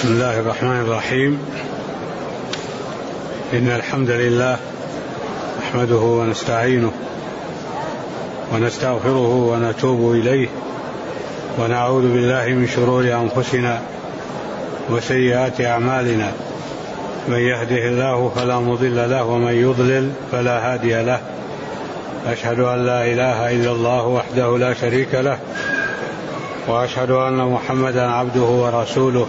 بسم الله الرحمن الرحيم. إن الحمد لله نحمده ونستعينه ونستغفره ونتوب إليه ونعوذ بالله من شرور أنفسنا وسيئات أعمالنا. من يهده الله فلا مضل له ومن يضلل فلا هادي له. أشهد أن لا إله إلا الله وحده لا شريك له وأشهد أن محمدا عبده ورسوله.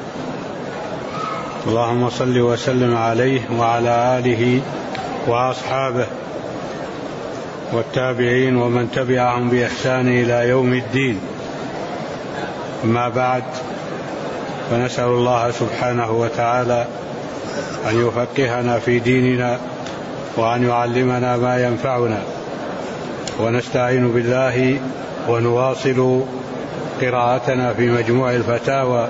اللهم صل وسلم عليه وعلى آله وأصحابه والتابعين ومن تبعهم بإحسان إلى يوم الدين. أما بعد، فنسأل الله سبحانه وتعالى أن يفقهنا في ديننا وأن يعلمنا ما ينفعنا، ونستعين بالله ونواصل قراءتنا في مجموع الفتاوى،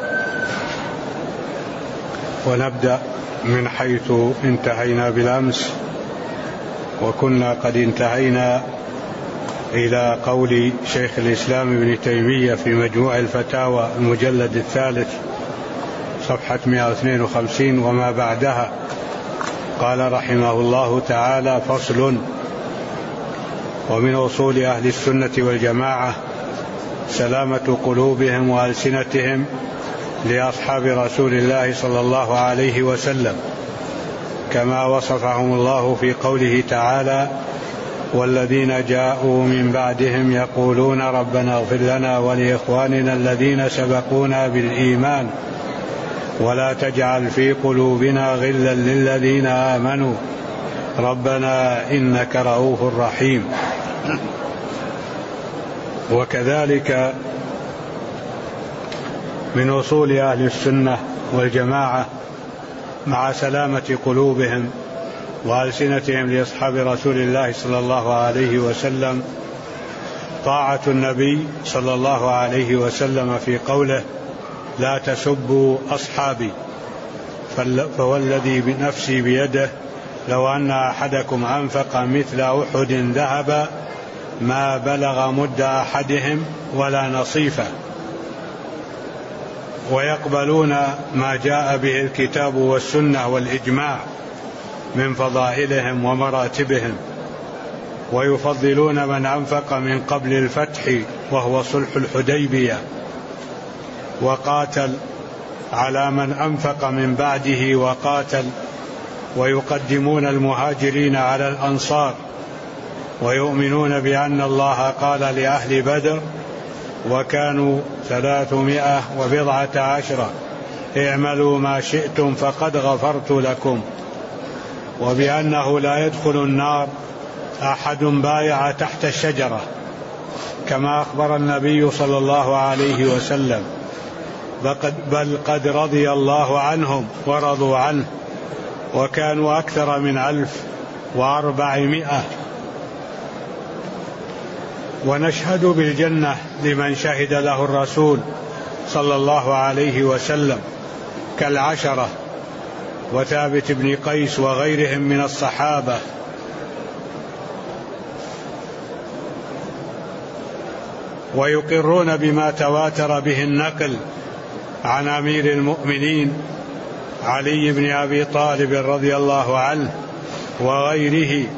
ونبدأ من حيث انتهينا بالأمس، وكنا قد انتهينا إلى قول شيخ الإسلام ابن تيمية في مجموع الفتاوى المجلد الثالث صفحة 152 وما بعدها. قال رحمه الله تعالى: فصل: ومن أصول أهل السنة والجماعة سلامة قلوبهم وألسنتهم لأصحاب رسول الله صلى الله عليه وسلم، كما وصفهم الله في قوله تعالى: والذين جاءوا من بعدهم يقولون ربنا اغفر لنا ولإخواننا الذين سبقونا بالإيمان ولا تجعل في قلوبنا غلا للذين آمنوا ربنا إنك رؤوف رحيم. وكذلك من أصول أهل السنة والجماعة مع سلامة قلوبهم وألسنتهم لأصحاب رسول الله صلى الله عليه وسلم طاعة النبي صلى الله عليه وسلم في قوله: لا تسبوا أصحابي فوالذي بنفسي بيده لو أن أحدكم أنفق مثل أحد ذهبا ما بلغ مد أحدهم ولا نصيفه. ويقبلون ما جاء به الكتاب والسنة والإجماع من فضائلهم ومراتبهم، ويفضلون من أنفق من قبل الفتح وهو صلح الحديبية وقاتل على من أنفق من بعده وقاتل، ويقدمون المهاجرين على الأنصار، ويؤمنون بأن الله قال لأهل بدر وكانوا 310 اعملوا ما شئتم فقد غفرت لكم، وبأنه لا يدخل النار أحد بايع تحت الشجرة، كما أخبر النبي صلى الله عليه وسلم: بل قد رضي الله عنهم ورضوا عنه وكانوا أكثر من 1400. ونشهد بالجنة لمن شهد له الرسول صلى الله عليه وسلم كالعشرة وثابت بن قيس وغيرهم من الصحابة. ويقرون بما تواتر به النقل عن أمير المؤمنين علي بن أبي طالب رضي الله عنه وغيره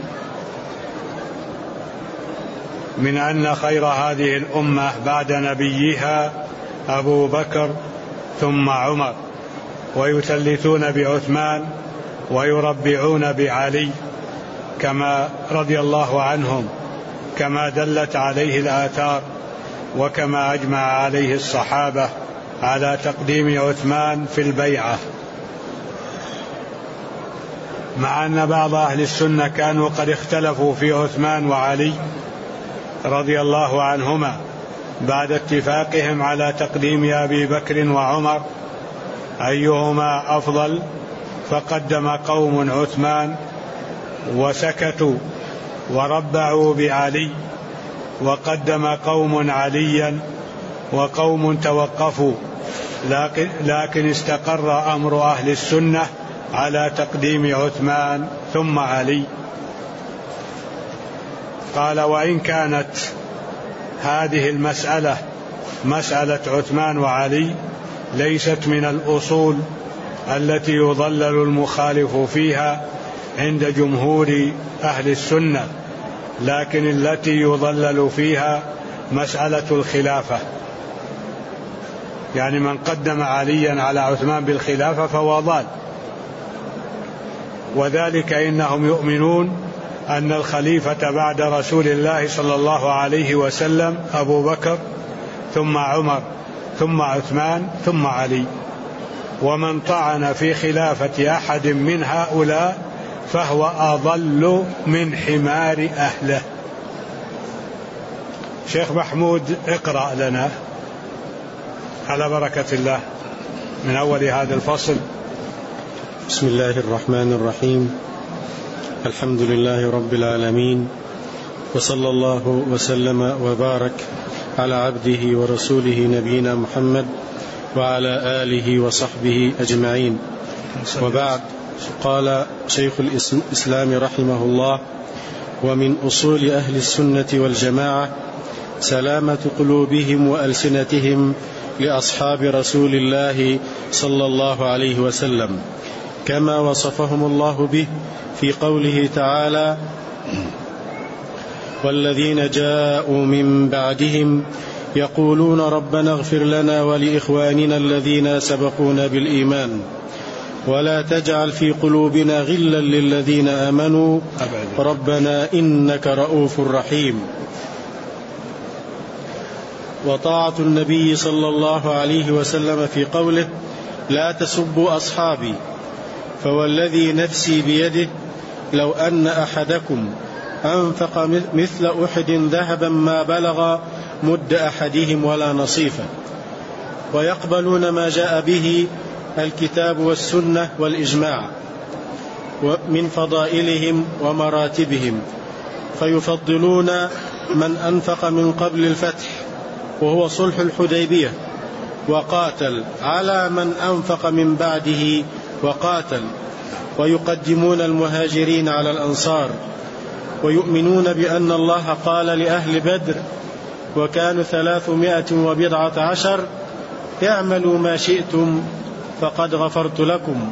من أن خير هذه الأمة بعد نبيها أبو بكر ثم عمر، ويثلثون بعثمان ويربعون بعلي كما رضي الله عنهم، كما دلت عليه الآثار وكما أجمع عليه الصحابة على تقديم عثمان في البيعة. مع أن بعض أهل السنة كانوا قد اختلفوا في عثمان وعلي رضي الله عنهما بعد اتفاقهم على تقديم أبي بكر وعمر أيهما أفضل، فقدم قوم عثمان وسكتوا وربعوا بعلي، وقدم قوم عليا وقوم توقفوا، لكن استقر أمر أهل السنة على تقديم عثمان ثم علي. قال: وإن كانت هذه المسألة مسألة عثمان وعلي ليست من الأصول التي يضلل المخالف فيها عند جمهور أهل السنة، لكن التي يضلل فيها مسألة الخلافة. يعني من قدم عليا على عثمان بالخلافة فهو ضال، وذلك إنهم يؤمنون أن الخليفة بعد رسول الله صلى الله عليه وسلم أبو بكر ثم عمر ثم عثمان ثم علي، ومن طعن في خلافة أحد من هؤلاء فهو أضل من حمار أهله. شيخ محمود اقرأ لنا على بركة الله من أول هذا الفصل. بسم الله الرحمن الرحيم. الحمد لله رب العالمين، وصلى الله وسلم وبارك على عبده ورسوله نبينا محمد وعلى آله وصحبه أجمعين، وبعد. قال شيخ الإسلام رحمه الله: ومن أصول أهل السنة والجماعة سلامة قلوبهم وألسنتهم لأصحاب رسول الله صلى الله عليه وسلم، كما وصفهم الله به في قوله تعالى: والذين جاءوا من بعدهم يقولون ربنا اغفر لنا ولإخواننا الذين سبقونا بالإيمان ولا تجعل في قلوبنا غلا للذين آمنوا ربنا إنك رؤوف رحيم. وطاعة النبي صلى الله عليه وسلم في قوله: لا تسبوا أصحابي فوالذي نفسي بيده لو أن أحدكم أنفق مثل أحد ذهبا ما بلغ مد أحدهم ولا نصيفه. ويقبلون ما جاء به الكتاب والسنة والإجماع من فضائلهم ومراتبهم، فيفضلون من أنفق من قبل الفتح وهو صلح الحديبية وقاتل على من أنفق من بعده وقاتل، ويقدمون المهاجرين على الأنصار، ويؤمنون بأن الله قال لأهل بدر وكانوا 310 اعملوا ما شئتم فقد غفرت لكم،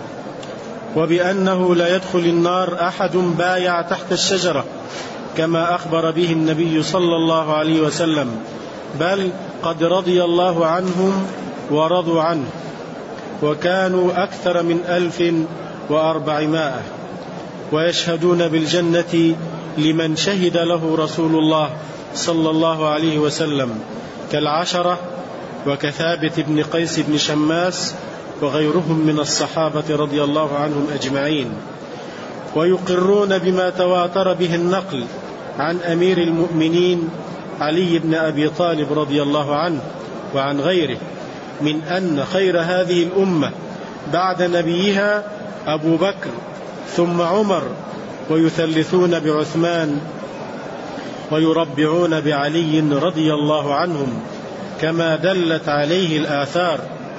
وبأنه لا يدخل النار أحد بايع تحت الشجرة كما أخبر به النبي صلى الله عليه وسلم، بل قد رضي الله عنهم ورضوا عنه، وكانوا أكثر من 1400، ويشهدون بالجنة لمن شهد له رسول الله صلى الله عليه وسلم كالعشرة وكثابت بن قيس بن شماس وغيرهم من الصحابة رضي الله عنهم أجمعين. ويقرون بما تواتر به النقل عن أمير المؤمنين علي بن أبي طالب رضي الله عنه وعن غيره من أن خير هذه الأمة بعد نبيها أبو بكر ثم عمر، ويثلثون بعثمان ويربعون بعلي رضي الله عنهم كما دلت عليه الآثار.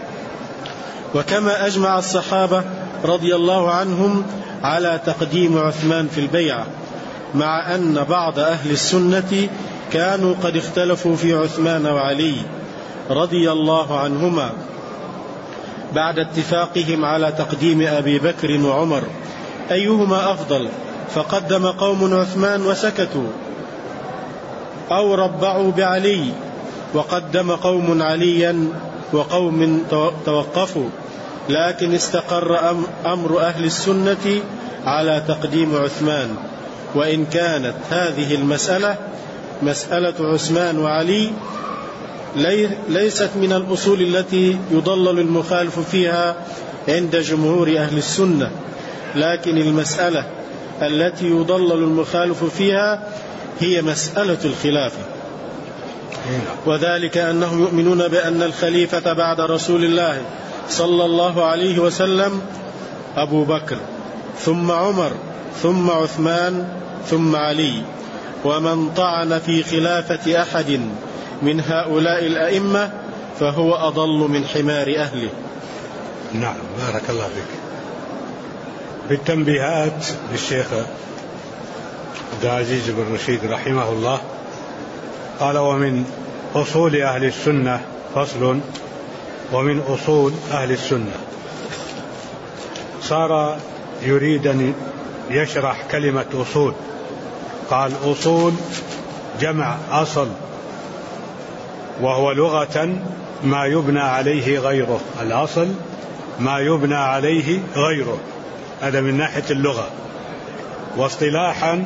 وكما أجمع الصحابة رضي الله عنهم على تقديم عثمان في البيعة، مع أن بعض أهل السنة كانوا قد اختلفوا في عثمان وعلي رضي الله عنهما بعد اتفاقهم على تقديم أبي بكر وعمر أيهما أفضل، فقدم قوم عثمان وسكتوا، أو ربعوا بعلي وقدم قوم عليا وقوم توقفوا، لكن استقر أمر أهل السنة على تقديم عثمان، وإن كانت هذه المسألة مسألة عثمان وعلي ليست من الأصول التي يضلل المخالف فيها عند جمهور أهل السنة، لكن المسألة التي يضلل المخالف فيها هي مسألة الخلافة، وذلك أنهم يؤمنون بأن الخليفة بعد رسول الله صلى الله عليه وسلم أبو بكر ثم عمر ثم عثمان ثم علي، ومن طعن في خلافة أحد من هؤلاء الأئمة فهو أضل من حمار أهله. نعم، بارك الله فيك. بالتنبيهات للشيخ عبد العزيز بن رشيد رحمه الله قال: ومن أصول أهل السنة فصل: ومن أصول أهل السنة. صار يريد أن يشرح كلمة أصول، قال أصول جمع أصل، وهو لغة ما يبنى عليه غيره. الأصل ما يبنى عليه غيره، هذا من ناحية اللغة. واصطلاحا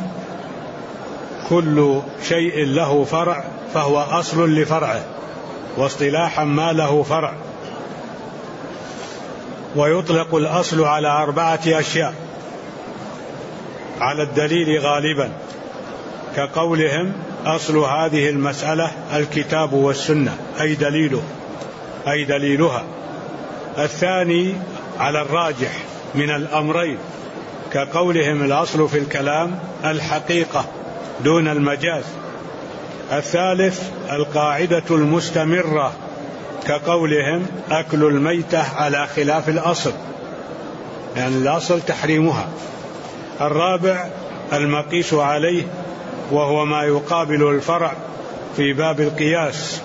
كل شيء له فرع فهو أصل لفرعه، واصطلاحا ما له فرع. ويطلق الأصل على 4 أشياء على الدليل غالبا، كقولهم أصل هذه المسألة الكتاب والسنة، أي دليلها. الثاني على الراجح من الأمرين، كقولهم الأصل في الكلام الحقيقة دون المجاز. الثالث القاعدة المستمرة، كقولهم أكل الميتة على خلاف الأصل، يعني الأصل تحريمها. الرابع المقيس عليه، وهو ما يقابل الفرع في باب القياس،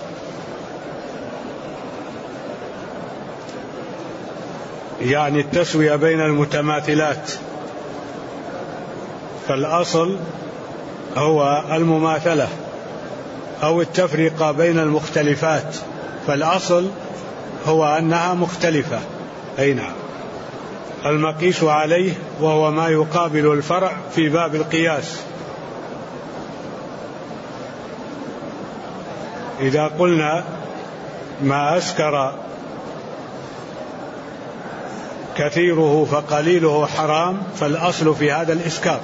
يعني التسوية بين المتماثلات. فالأصل هو المماثلة أو التفرقة بين المختلفات، فالأصل هو أنها مختلفة. أي نعم. المقيس عليه وهو ما يقابل الفرع في باب القياس. إذا قلنا ما أسكر كثيره فقليله حرام، فالأصل في هذا الإسكار.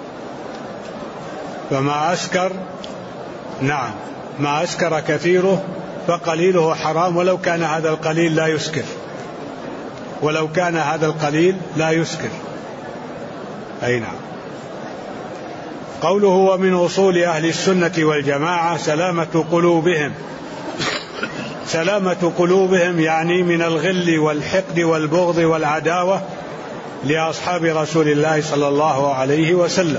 فما أسكر، نعم، ما أسكر كثيره فقليله حرام، ولو كان هذا القليل لا يسكر، ولو كان هذا القليل لا يسكر. أي نعم. قوله ومن أصول أهل السنة والجماعة سلامة قلوبهم. سلامة قلوبهم يعني من الغل والحقد والبغض والعداوة لأصحاب رسول الله صلى الله عليه وسلم،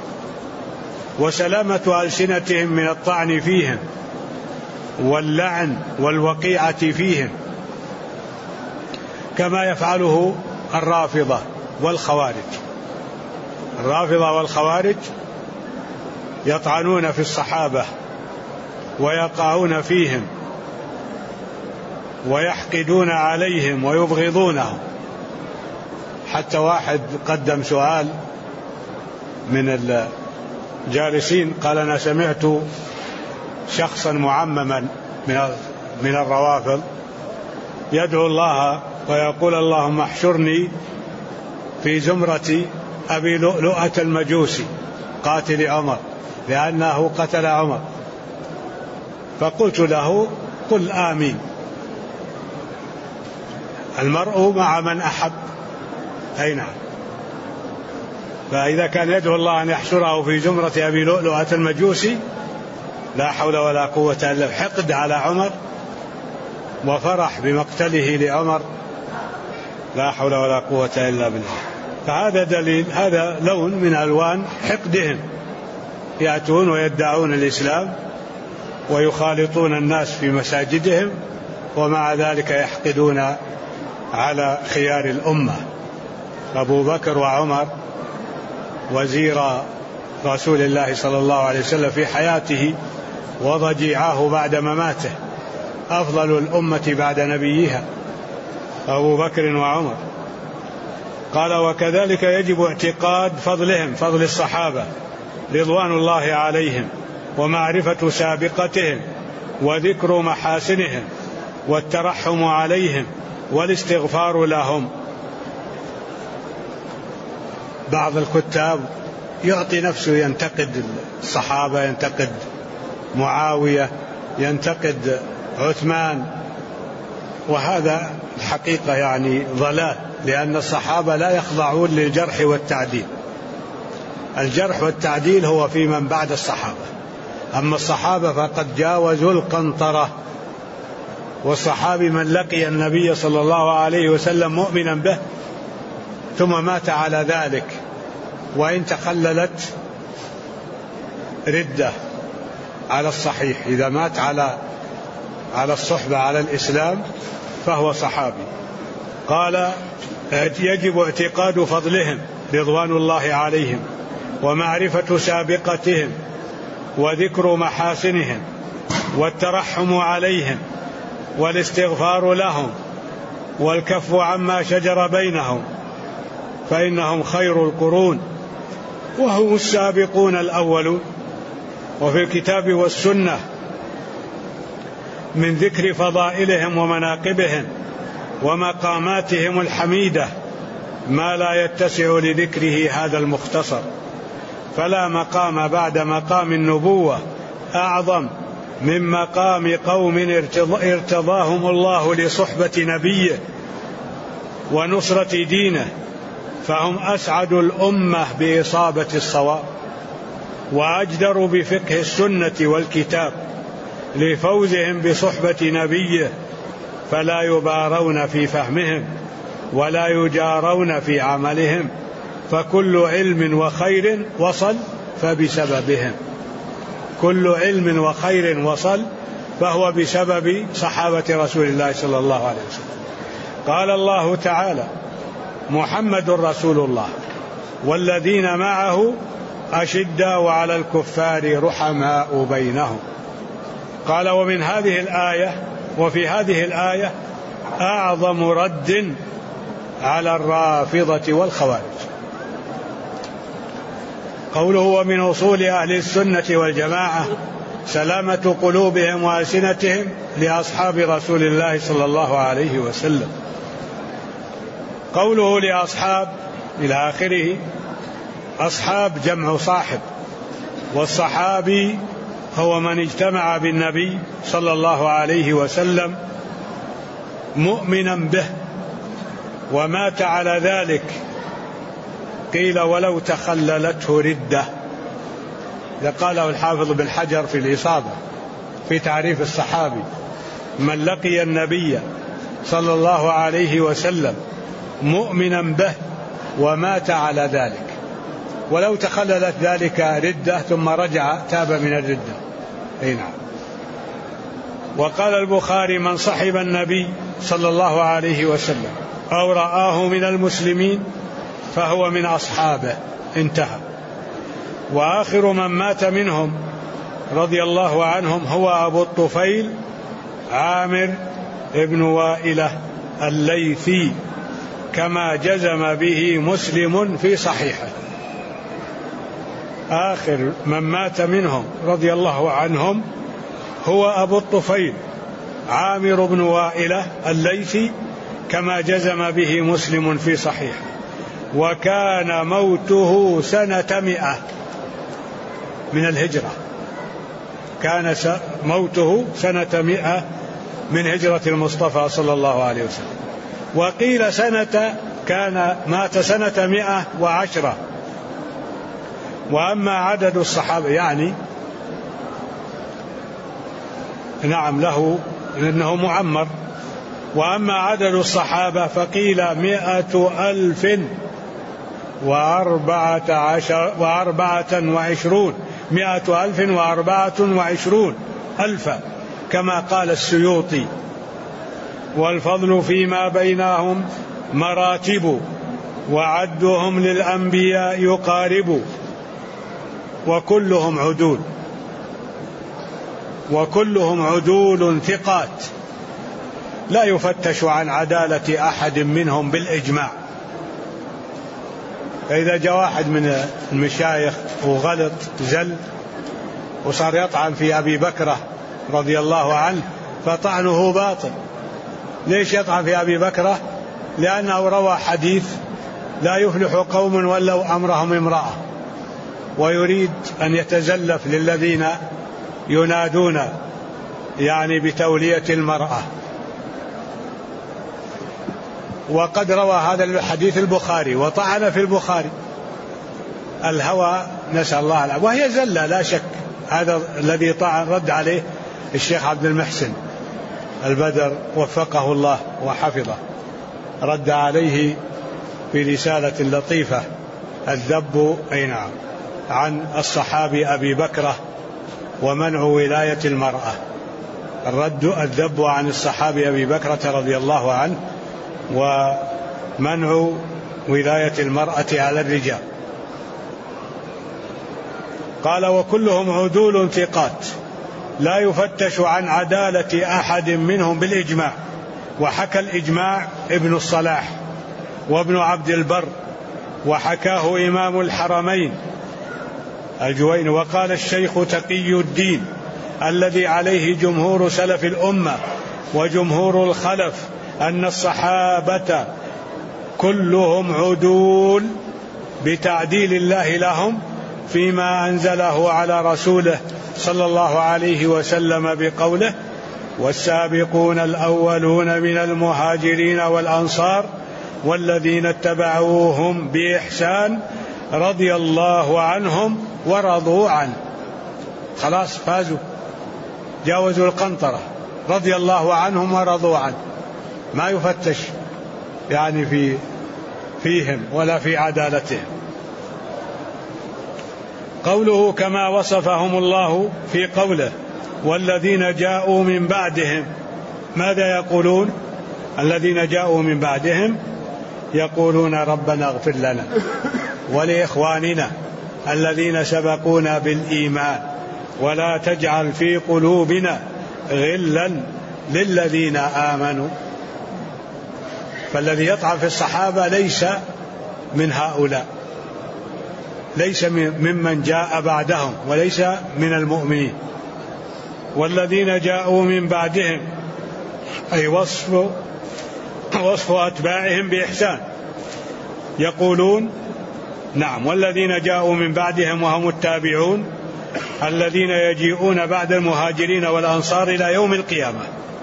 وسلامة ألسنتهم من الطعن فيهم واللعن والوقيعة فيهم، كما يفعله الرافضة والخوارج. الرافضة والخوارج يطعنون في الصحابة ويقعون فيهم ويحقدون عليهم ويبغضونهم. حتى واحد قدم سؤال من الجالسين، قال أنا سمعت شخصا معمما من الروافض يدعو الله ويقول اللهم احشرني في زمرة أبي لؤلؤة المجوسي قاتل عمر لأنه قتل عمر. فقلت له قل آمين، المرء مع من أحب. أي نعم. فإذا كان يدعو الله أن يحشره في زمرة أبي لؤلؤة المجوسي، لا حول ولا قوة إلا حقد على عمر وفرح بمقتله لعمر، لا حول ولا قوة إلا بالله. فهذا دليل، هذا لون من ألوان حقدهم. يأتون ويدعون الإسلام ويخالطون الناس في مساجدهم، ومع ذلك يحقدون على خيار الأمة. أبو بكر وعمر وزير رسول الله صلى الله عليه وسلم في حياته وضجيعاه بعد مماته، أفضل الأمة بعد نبيها أبو بكر وعمر. قال وكذلك يجب اعتقاد فضلهم، فضل الصحابة رضوان الله عليهم، ومعرفة سابقتهم، وذكر محاسنهم، والترحم عليهم، والاستغفار لهم. بعض الكتاب يعطي نفسه ينتقد الصحابة، ينتقد معاوية، ينتقد عثمان، وهذا الحقيقة يعني ضلال، لأن الصحابة لا يخضعون للجرح والتعديل. الجرح والتعديل هو في من بعد الصحابة، أما الصحابة فقد جاوزوا القنطرة. والصحابي من لقي النبي صلى الله عليه وسلم مؤمنا به ثم مات على ذلك، وإن تخللت ردة على الصحيح، إذا مات على الصحبة على الإسلام فهو صحابي. قال يجب اعتقاد فضلهم رضوان الله عليهم ومعرفة سابقتهم وذكر محاسنهم والترحم عليهم والاستغفار لهم والكف عما شجر بينهم، فإنهم خير القرون وهم السابقون الأولون. وفي الكتاب والسنة من ذكر فضائلهم ومناقبهم ومقاماتهم الحميدة ما لا يتسع لذكره هذا المختصر، فلا مقام بعد مقام النبوة أعظم من مقام قوم ارتضاهم الله لصحبة نبيه ونصرة دينه، فهم أسعد الأمة بإصابة الصواب وأجدر بفقه السنة والكتاب لفوزهم بصحبة نبيه، فلا يبارون في فهمهم ولا يجارون في عملهم، فكل علم وخير وصل فبسببهم، كل علم وخير وصل فهو بسبب صحابة رسول الله صلى الله عليه وسلم. قال الله تعالى: محمد رسول الله والذين معه أشداء على الكفار رحماء بينهم. قال: ومن هذه الآية وفي هذه الآية أعظم رد على الرافضة والخوارج. قوله: ومن أصول أهل السنة والجماعة سلامة قلوبهم وألسنتهم لأصحاب رسول الله صلى الله عليه وسلم. قوله لأصحاب إلى آخره، أصحاب جمع صاحب، والصحابي هو من اجتمع بالنبي صلى الله عليه وسلم مؤمنا به ومات على ذلك. قيل: ولو تخللته ردة. إذا قاله الحافظ بن حجر في الإصابة في تعريف الصحابي: من لقي النبي صلى الله عليه وسلم مؤمنا به ومات على ذلك، ولو تخللت ذلك ردة ثم رجع تاب من الردة. أي نعم. وقال البخاري: من صحب النبي صلى الله عليه وسلم أو رآه من المسلمين فهو من أصحابه. انتهى. وآخر من مات منهم رضي الله عنهم هو أبو الطفيل عامر ابن وائلة الليثي، كما جزم به مسلم في صحيحه. آخر من مات منهم رضي الله عنهم هو أبو الطفيل عامر بن وائلة الليثي، كما جزم به مسلم في صحيحه. وكان موته سنة 100 من الهجرة، كان موته سنة 100 من هجرة المصطفى صلى الله عليه وسلم. وقيل كان مات سنة 110. وأما عدد الصحابة يعني نعم له لأنه معمر. وأما عدد الصحابة فقيل 124 ألفا، كما قال السيوطي. والفضل فيما بينهم مراتب، وعدهم للأنبياء يقارب، وكلهم عدول ثقات، لا يفتش عن عدالة أحد منهم بالإجماع. فإذا جاء واحد من المشايخ وغلط زل وصار يطعن في أبي بكرة رضي الله عنه فطعنه باطل. ليش يطعن في أبي بكرة؟ لأنه روى حديث لا يفلح قوم ولوا أمرهم امرأة، ويريد أن يتزلف للذين ينادون يعني بتولية المرأة. وقد روى هذا الحديث البخاري وطعن في البخاري. الهوى نسأل الله العافية، وهي زلة لا شك. هذا الذي طعن رد عليه الشيخ عبد المحسن البدر وفقه الله وحفظه، رد عليه في رسالة لطيفة الذب عن الصحابي أبي بكرة ومنع ولاية المرأة. الذب عن الصحابي أبي بكرة رضي الله عنه، ومنع ولاية المرأة على الرجال. قال: وكلهم عدول ثقات لا يفتش عن عدالة أحد منهم بالإجماع. وحكى الإجماع ابن الصلاح وابن عبد البر، وحكاه إمام الحرمين الجويني. وقال الشيخ تقي الدين الذي عليه جمهور سلف الأمة وجمهور الخلف أن الصحابة كلهم عدول بتعديل الله لهم فيما أنزله على رسوله صلى الله عليه وسلم بقوله: والسابقون الأولون من المهاجرين والأنصار والذين اتبعوهم بإحسان رضي الله عنهم ورضوا عنه. خلاص فازوا، جاوزوا القنطرة، رضي الله عنهم ورضوا عنه، ما يفتش يعني فيهم ولا في عدالتهم. قوله: كما وصفهم الله في قوله: والذين جاءوا من بعدهم. ماذا يقولون الذين جاءوا من بعدهم؟ يقولون: ربنا اغفر لنا ولإخواننا الذين سبقونا بالإيمان ولا تجعل في قلوبنا غلا للذين آمنوا. فالذي يطعن في الصحابة ليس من هؤلاء، ليس ممن جاء بعدهم، وليس من المؤمنين. والذين جاءوا من بعدهم أي وصف أتباعهم بإحسان. يقولون: نعم، والذين جاءوا من بعدهم وهم التابعون الذين يجيئون بعد المهاجرين والأنصار إلى يوم القيامة.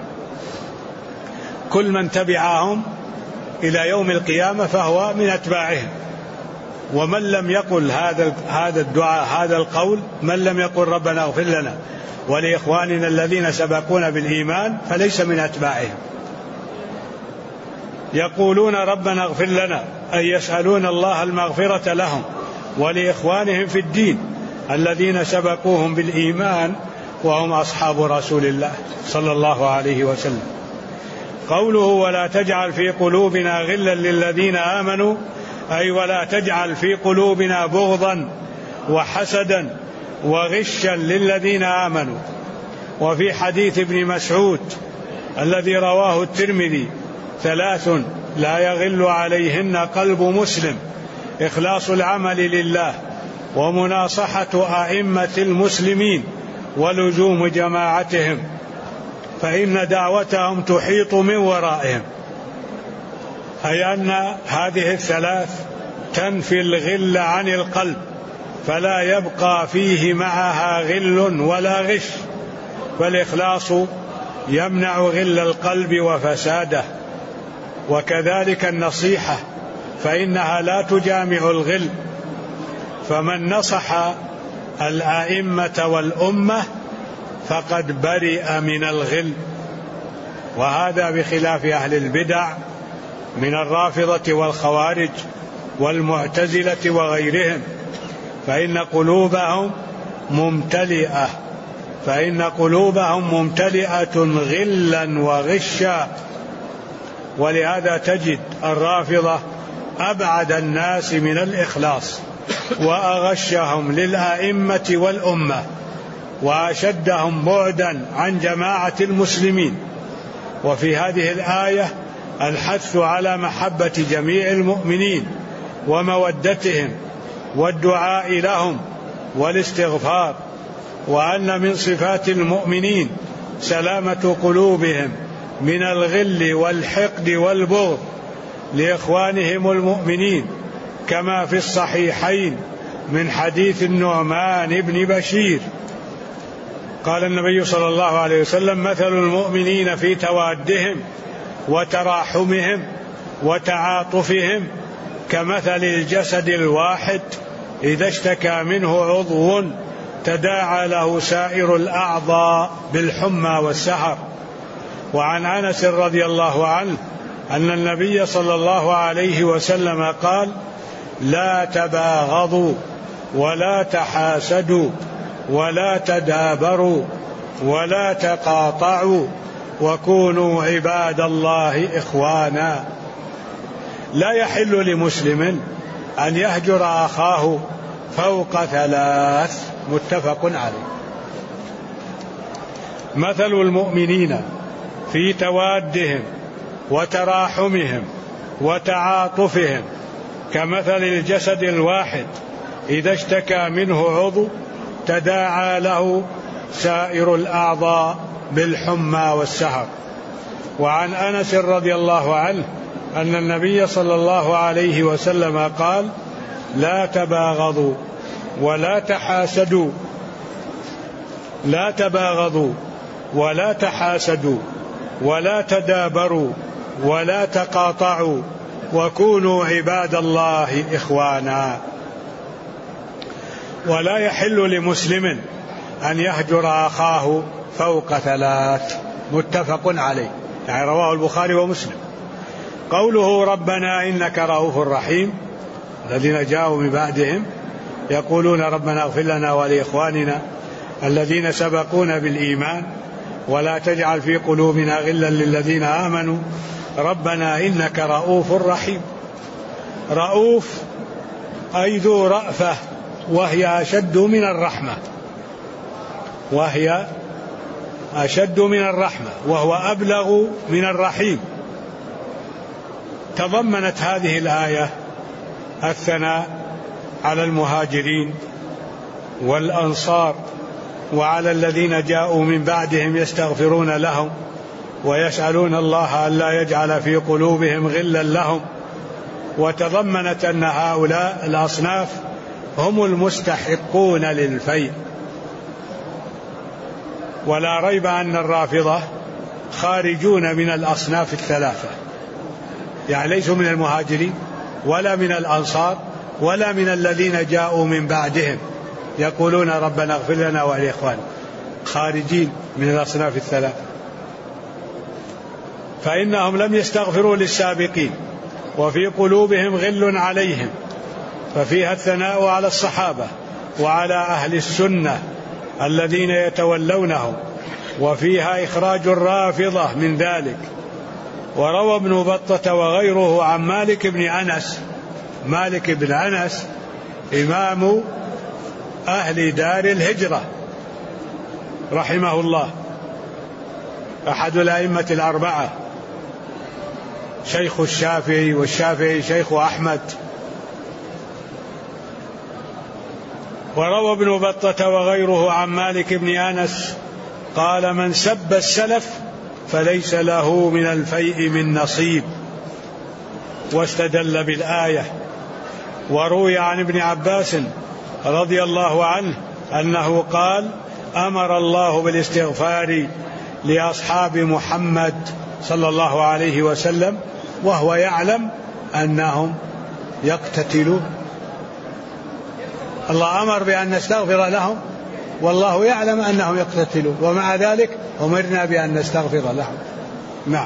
كل من تبعهم إلى يوم القيامة فهو من أتباعهم. ومن لم يقل هذا الدعاء، هذا القول، من لم يقل ربنا اغفر لنا ولإخواننا الذين سبقونا بالإيمان فليس من أتباعهم. يقولون ربنا اغفر لنا، أي يسألون الله المغفرة لهم ولإخوانهم في الدين الذين سبقوهم بالإيمان وهم أصحاب رسول الله صلى الله عليه وسلم. قوله: ولا تجعل في قلوبنا غلا للذين آمنوا، أي ولا تجعل في قلوبنا بغضا وحسدا وغشا للذين آمنوا. وفي حديث ابن مسعود الذي رواه الترمذي: 3 لا يغل عليهن قلب مسلم: إخلاص العمل لله، ومناصحة أئمة المسلمين، ولزوم جماعتهم، فإن دعوتهم تحيط من ورائهم. أي أن هذه 3 تنفي الغل عن القلب، فلا يبقى فيه معها غل ولا غش، فالإخلاص يمنع غل القلب وفساده. وكذلك النصيحة، فإنها لا تجامع الغل، فمن نصح الأئمة والأمة فقد برئ من الغل. وهذا بخلاف أهل البدع من الرافضة والخوارج والمعتزلة وغيرهم، فإن قلوبهم ممتلئة غلا وغشا. ولهذا تجد الرافضة أبعد الناس من الإخلاص، وأغشهم للأئمة والأمة، وأشدهم بعدا عن جماعة المسلمين. وفي هذه الآية الحث على محبة جميع المؤمنين ومودتهم والدعاء لهم والاستغفار، وأن من صفات المؤمنين سلامة قلوبهم من الغل والحقد والبغض لإخوانهم المؤمنين، كما في الصحيحين من حديث النعمان بن بشير قال النبي صلى الله عليه وسلم: مثل المؤمنين في توادهم وتراحمهم وتعاطفهم كمثل الجسد الواحد إذا اشتكى منه عضو تداعى له سائر الأعضاء بالحمى والسهر. وعن أنس رضي الله عنه أن النبي صلى الله عليه وسلم قال: لا تباغضوا ولا تحاسدوا ولا تدابروا ولا تقاطعوا وكونوا عباد الله إخوانا. لا يحل لمسلم أن يهجر أخاه فوق 3. متفق عليه. مثل المؤمنين في توادهم وتراحمهم وتعاطفهم كمثل الجسد الواحد إذا اشتكى منه عضو تداعى له سائر الأعضاء بالحمى والسهر. وعن أنس رضي الله عنه أن النبي صلى الله عليه وسلم قال: لا تباغضوا ولا تحاسدوا، لا تباغضوا ولا تحاسدوا ولا تدابروا ولا تقاطعوا وكونوا عباد الله إخوانا. ولا يحل لمسلم أن يهجر أخاه فوق 3. متفق عليه، يعني رواه البخاري ومسلم. قوله ربنا إنك رؤوف رحيم، الذين جاءوا من بعدهم يقولون ربنا اغفر لنا ولإخواننا الذين سبقونا بالإيمان ولا تجعل في قلوبنا غلا للذين آمنوا ربنا إنك رؤوف رحيم. رؤوف أي ذو رأفة، وهي أشد من الرحمة، وهي أشد من الرحمة، وهو أبلغ من الرحيم. تضمنت هذه الآية الثناء على المهاجرين والأنصار وعلى الذين جاءوا من بعدهم يستغفرون لهم ويسألون الله ألا يجعل في قلوبهم غلا لهم. وتضمنت أن هؤلاء الأصناف هم المستحقون للفيء. ولا ريب أن الرافضة خارجون من الأصناف الثلاثة، يعني ليسوا من المهاجرين ولا من الأنصار ولا من الذين جاءوا من بعدهم يقولون ربنا اغفر لنا ولإخواننا، خارجين من الأصناف الثلاثة. فإنهم لم يستغفروا للسابقين وفي قلوبهم غل عليهم، ففيها الثناء على الصحابة وعلى أهل السنة الذين يتولونهم، وفيها إخراج الرافضة من ذلك. وروى ابن بطة وغيره عن مالك بن أنس. مالك بن أنس إمام أهل دار الهجرة رحمه الله، أحد الأئمة الأربعة، شيخ الشافعي، والشافعي شيخ أحمد. وروى ابن بطة وغيره عن مالك بن أنس قال: من سب السلف فليس له من الفيء من نصيب. واستدل بالآية. وروي عن ابن عباس رضي الله عنه أنه قال: أمر الله بالاستغفار لأصحاب محمد صلى الله عليه وسلم وهو يعلم أنهم يقتتلون. الله أمر بأن نستغفر لهم والله يعلم أنهم يقتتلون، ومع ذلك أمرنا بأن نستغفر لهم. نعم.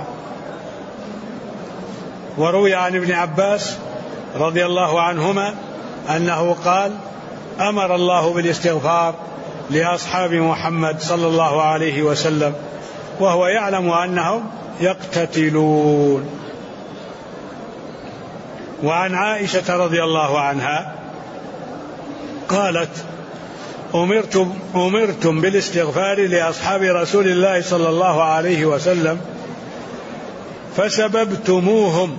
وروي عن ابن عباس رضي الله عنهما أنه قال: أمر الله بالاستغفار لأصحاب محمد صلى الله عليه وسلم وهو يعلم أنهم يقتتلون. وعن عائشة رضي الله عنها قالت: أمرتم بالاستغفار لأصحاب رسول الله صلى الله عليه وسلم فسببتموهم،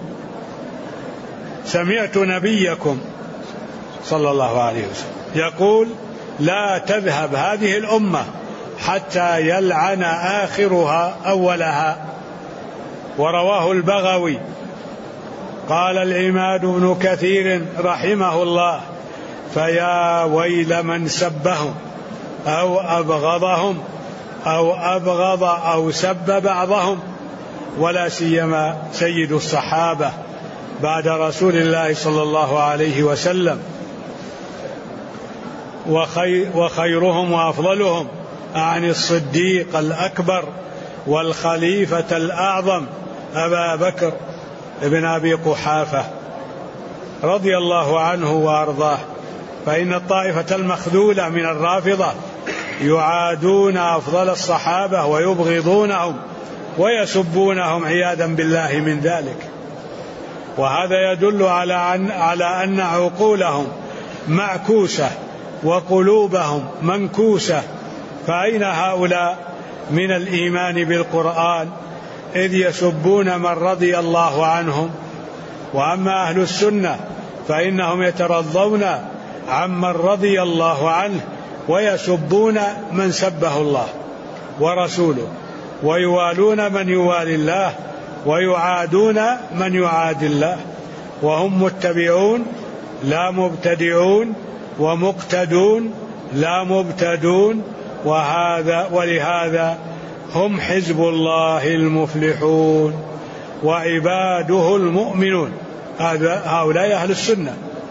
سمعت نبيكم صلى الله عليه وسلم يقول: لا تذهب هذه الأمة حتى يلعن آخرها أولها. ورواه البغوي. قال العماد بن كثير رحمه الله: فيا ويل من سبهم أو أبغضهم أو أبغض أو سب بعضهم، ولا سيما سيد الصحابة بعد رسول الله صلى الله عليه وسلم، وخيرهم وأفضلهم عن الصديق الأكبر والخليفة الأعظم أبا بكر ابن أبي قحافة رضي الله عنه وأرضاه. فإن الطائفة المخذولة من الرافضة يعادون أفضل الصحابة ويبغضونهم ويسبونهم عياذا بالله من ذلك. وهذا يدل على أن عقولهم معكوسة وقلوبهم منكوسة. فأين هؤلاء من الإيمان بالقرآن إذ يسبون من رضي الله عنهم؟ وأما أهل السنة فإنهم يترضون عمن رضي الله عنه ويسبون من سبه الله ورسوله، ويوالون من يوالي الله ويعادون من يعادي الله، وهم متبعون لا مبتدعون ومقتدون لا مبتدون، ولهذا هم حزب الله المفلحون وعباده المؤمنون. هؤلاء أهل السنة.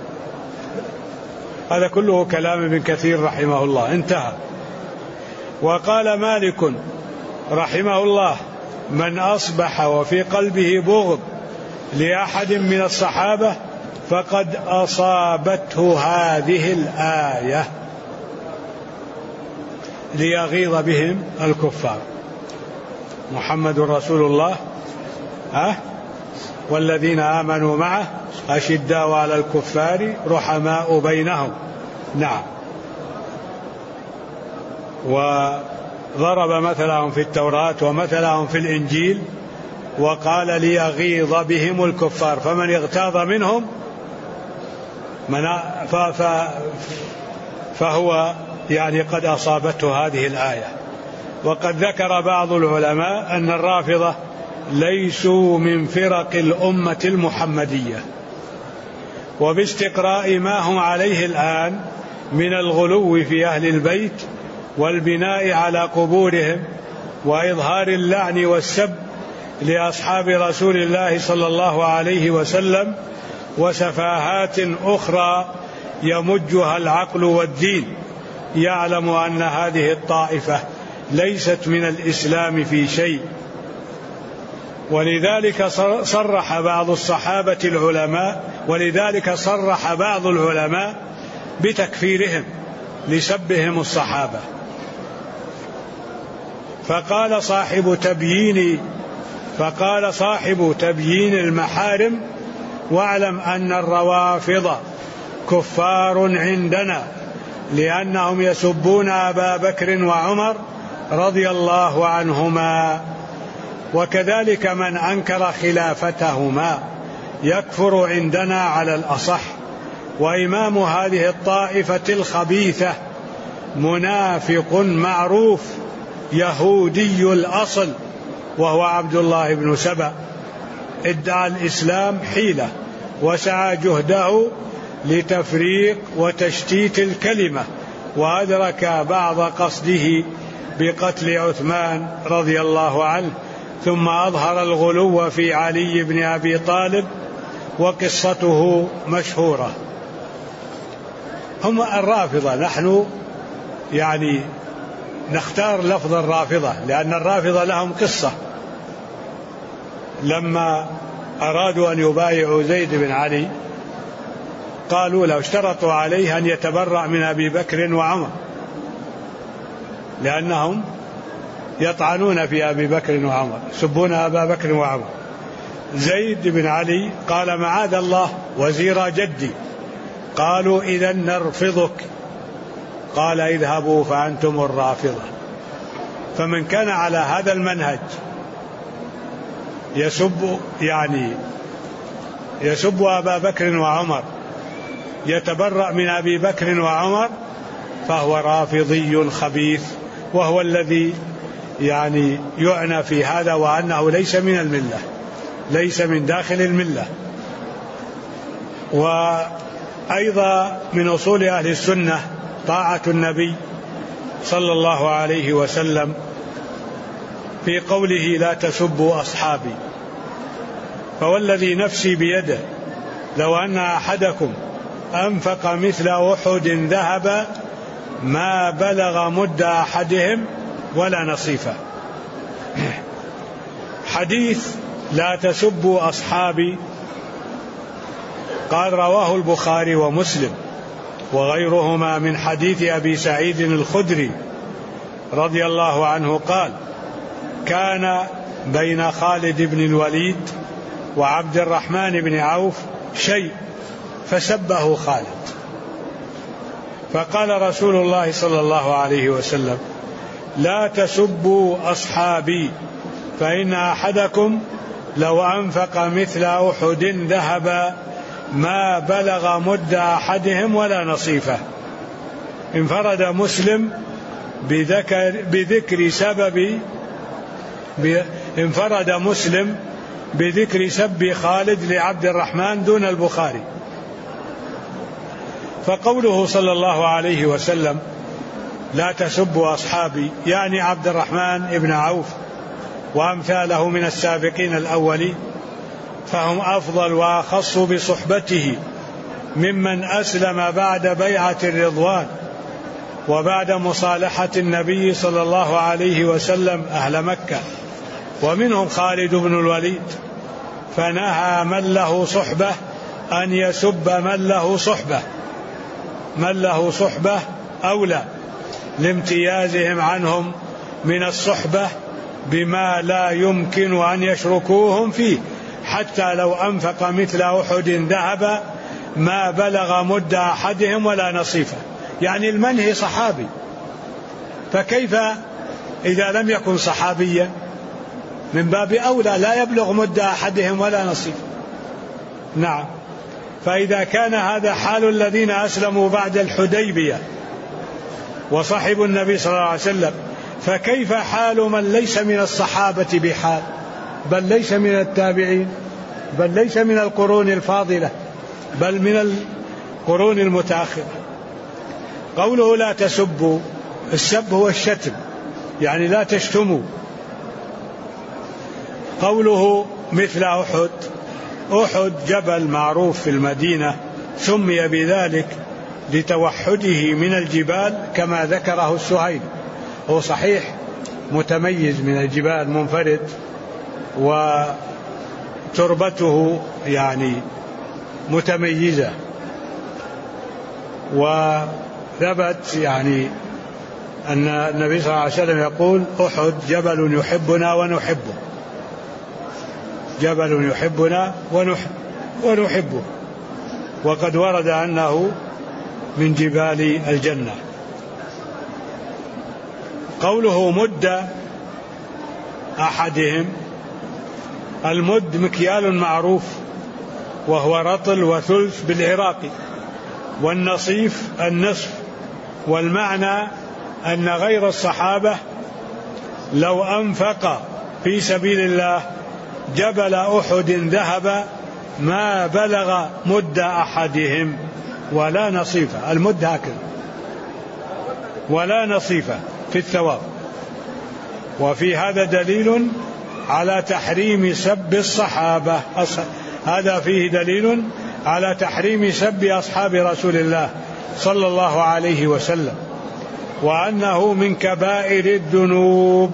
هذا كله كلام ابن كثير رحمه الله، انتهى. وقال مالك رحمه الله: من أصبح وفي قلبه بغض لأحد من الصحابة فقد أصابته هذه الآية ليغيظ بهم الكفار. محمد رسول الله والذين آمنوا معه أشداء على الكفار رحماء بينهم. نعم. وضرب مثلهم في التوراة ومثلهم في الإنجيل وقال ليغيظ بهم الكفار، فمن اغتاظ منهم فهو يعني قد أصابته هذه الآية. وقد ذكر بعض العلماء أن الرافضة ليسوا من فرق الأمة المحمدية، وباستقراء ما هم عليه الآن من الغلو في أهل البيت والبناء على قبورهم وإظهار اللعن والسب لأصحاب رسول الله صلى الله عليه وسلم وسفاهات أخرى يمجها العقل والدين، يعلم أن هذه الطائفة ليست من الإسلام في شيء. ولذلك صرح بعض الصحابة العلماء، ولذلك صرح بعض العلماء بتكفيرهم لسبهم الصحابة. فقال صاحب تبيين المحارم: واعلم أن الروافض كفار عندنا لأنهم يسبون أبا بكر وعمر رضي الله عنهما، وكذلك من أنكر خلافتهما يكفر عندنا على الأصح. وإمام هذه الطائفة الخبيثة منافق معروف يهودي الأصل، وهو عبد الله بن سبأ، ادعى الإسلام حيلة وسعى جهده لتفريق وتشتيت الكلمة، وأدرك بعض قصده بقتل عثمان رضي الله عنه، ثم أظهر الغلو في علي بن أبي طالب، وقصته مشهورة. هم الرافضة. نحن يعني نختار لفظ الرافضة لأن الرافضة لهم قصة. لما أرادوا أن يبايعوا زيد بن علي قالوا لو اشترطوا عليه أن يتبرأ من أبي بكر وعمر، لأنهم يطعنون في أبي بكر وعمر، يسبون أبا بكر وعمر. زيد بن علي قال معاذ الله وزير جدي. قالوا إذا نرفضك. قال اذهبوا فأنتم الرافضة. فمن كان على هذا المنهج يسب أبا بكر وعمر، يتبرأ من أبي بكر وعمر، فهو رافضي خبيث، وهو الذي يعنى في هذا، وأنه ليس من الملة، ليس من داخل الملة. وأيضا من أصول أهل السنة طاعة النبي صلى الله عليه وسلم في قوله لا تسبوا أصحابي، فوالذي نفسي بيده لو أن أحدكم أنفق مثل أحد ذهب ما بلغ مد أحدهم ولا نصيفه. حديث لا تسبوا أصحابي قال رواه البخاري ومسلم وغيرهما من حديث أبي سعيد الخدري رضي الله عنه قال: كان بين خالد بن الوليد وعبد الرحمن بن عوف شيء فسبه خالد، فقال رسول الله صلى الله عليه وسلم: لا تسبوا أصحابي، فإن أحدكم لو أنفق مثل أحد ذهبا ما بلغ مد أحدهم ولا نصيفه. انفرد مسلم بذكر سب خالد لعبد الرحمن دون البخاري. فقوله صلى الله عليه وسلم: لا تسبوا أصحابي، يعني عبد الرحمن بن عوف وأمثاله من السابقين الأولين، فهم أفضل وأخص بصحبته ممن أسلم بعد بيعة الرضوان وبعد مصالحة النبي صلى الله عليه وسلم أهل مكة، ومنهم خالد بن الوليد، فنهى من له صحبة أن يسب من له صحبة أولى لامتيازهم عنهم من الصحبة بما لا يمكن أن يشركوهم فيه، حتى لو أنفق مثل أحد ذهب ما بلغ مد أحدهم ولا نصيفه. يعني المنهي صحابي، فكيف إذا لم يكن صحابيا؟ من باب أولى لا يبلغ مد أحدهم ولا نصيفه. نعم. فإذا كان هذا حال الذين أسلموا بعد الحديبية وصحبوا النبي صلى الله عليه وسلم، فكيف حال من ليس من الصحابة بحال، بل ليس من التابعين، بل ليس من القرون الفاضلة، بل من القرون المتأخرة. قوله لا تسبوا، السب هو الشتم، يعني لا تشتموا. قوله مثل أحد، أحد جبل معروف في المدينة سمي بذلك لتوحده من الجبال كما ذكره السهيل. هو صحيح متميز من الجبال، منفرد، وتربته يعني متميزة، وثبت يعني أن النبي صلى الله عليه وسلم يقول: أحد جبل يحبنا ونحبه، جبل يحبنا ونحبه، وقد ورد أنه من جبال الجنة. قوله مد أحدهم، المد مكيال معروف وهو رطل وثلث بالعراقي، والنصيف النصف، والمعنى أن غير الصحابة لو أنفق في سبيل الله جبل أحد ذهب ما بلغ مد أحدهم ولا نصيفه. المد هكذا، ولا نصيفه في الثواب. وفي هذا دليل على تحريم سب الصحابة، هذا فيه دليل على تحريم سب أصحاب رسول الله صلى الله عليه وسلم، وأنه من كبائر الذنوب.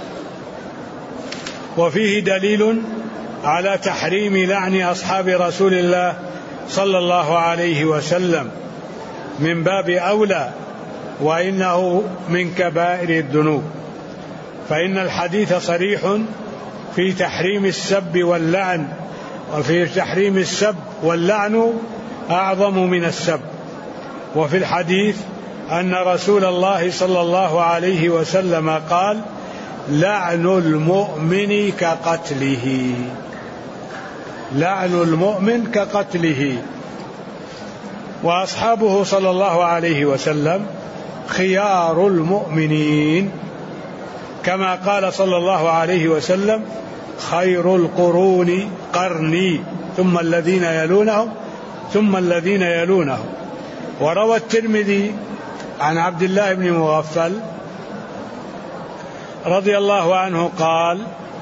وفيه دليل على تحريم لعن أصحاب رسول الله صلى الله عليه وسلم من باب أولى، وإنه من كبائر الذنوب، فإن الحديث صريح في تحريم السب واللعن، وفي تحريم السب واللعن أعظم من السب. وفي الحديث أن رسول الله صلى الله عليه وسلم قال: لعن المؤمن كقتله، لعن المؤمن كقتله. وأصحابه صلى الله عليه وسلم خيار المؤمنين، كما قال صلى الله عليه وسلم: خير القرون قرني ثم الذين يلونهم ثم الذين يلونهم. وروى الترمذي عن عبد الله بن مغفل رضي الله عنه قال: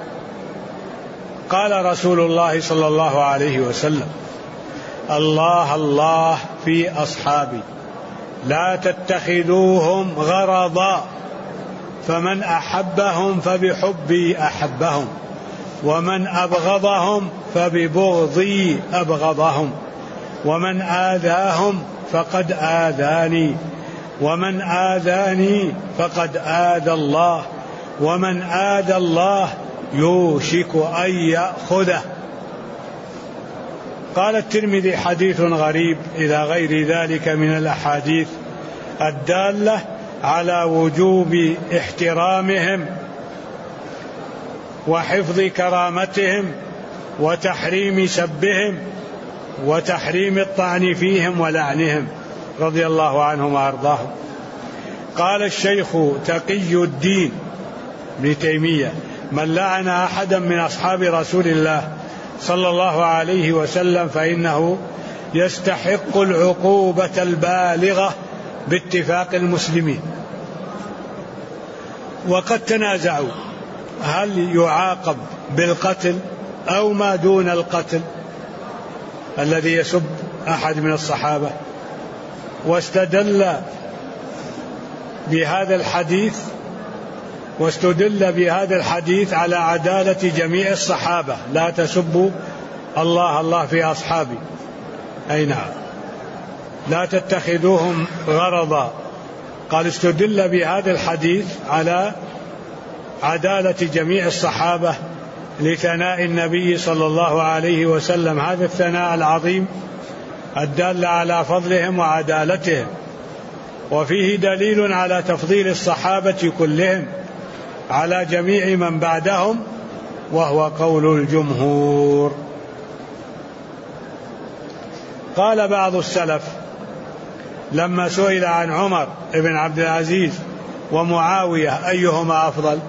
قال رسول الله صلى الله عليه وسلم: الله الله في أصحابي، لا تتخذوهم غرضا، فمن أحبهم فبحبي أحبهم، ومن أبغضهم فببغضي أبغضهم، ومن آذاهم فقد آذاني، ومن آذاني فقد آذى الله، ومن آذى الله يوشك أن يأخذه. قال الترمذي: حديث غريب إلى غير ذلك من الأحاديث الدالة على وجوب احترامهم وحفظ كرامتهم وتحريم سبهم وتحريم الطعن فيهم ولعنهم رضي الله عنهم وأرضاهم. قال الشيخ تقي الدين ابن تيمية: من لعن أحدا من أصحاب رسول الله صلى الله عليه وسلم فإنه يستحق العقوبة البالغة باتفاق المسلمين. وقد تنازعوا هل يعاقب بالقتل أو ما دون القتل الذي يسب أحد من الصحابة، واستدل بهذا الحديث على عدالة جميع الصحابة: لا تسبوا الله في أصحابي، أي نعم، لا تتخذوهم غرضا. قال استدل بهذا الحديث على عدالة جميع الصحابة لثناء النبي صلى الله عليه وسلم، هذا الثناء العظيم الدال على فضلهم وعدالتهم. وفيه دليل على تفضيل الصحابة كلهم على جميع من بعدهم، وهو قول الجمهور. قال بعض السلف لما سئل عن عمر بن عبد العزيز ومعاوية أيهما أفضل،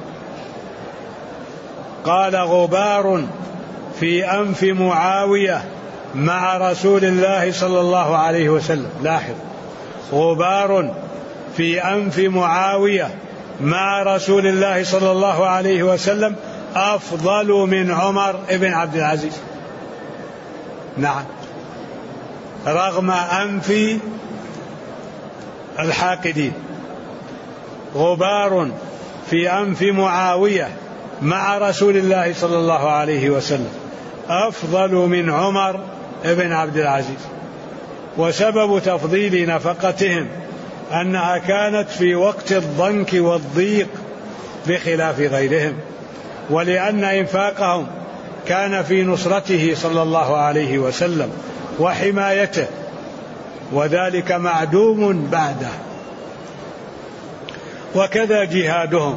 قال: غبار في أنف معاوية مع رسول الله صلى الله عليه وسلم. لاحظ: غبار في أنف معاوية مع رسول الله صلى الله عليه وسلم أفضل من عمر بن عبد العزيز. نعم، رغم أنف الحاقدين. غبار في أنف معاوية مع رسول الله صلى الله عليه وسلم أفضل من عمر بن عبد العزيز. وسبب تفضيل نفقتهم أنها كانت في وقت الضنك والضيق بخلاف غيرهم، ولأن إنفاقهم كان في نصرته صلى الله عليه وسلم وحمايته، وذلك معدوم بعده. وكذا جهادهم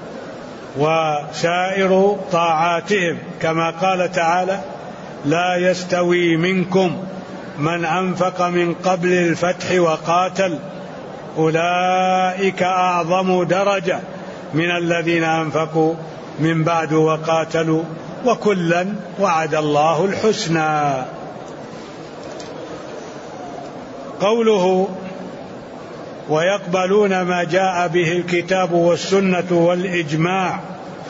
وسائر طاعاتهم، كما قال تعالى: لا يستوي منكم من أنفق من قبل الفتح وقاتل أولئك أعظم درجة من الذين أنفقوا من بعد وقاتلوا وكلا وعد الله الحسنى. قوله: ويقبلون ما جاء به الكتاب والسنة والإجماع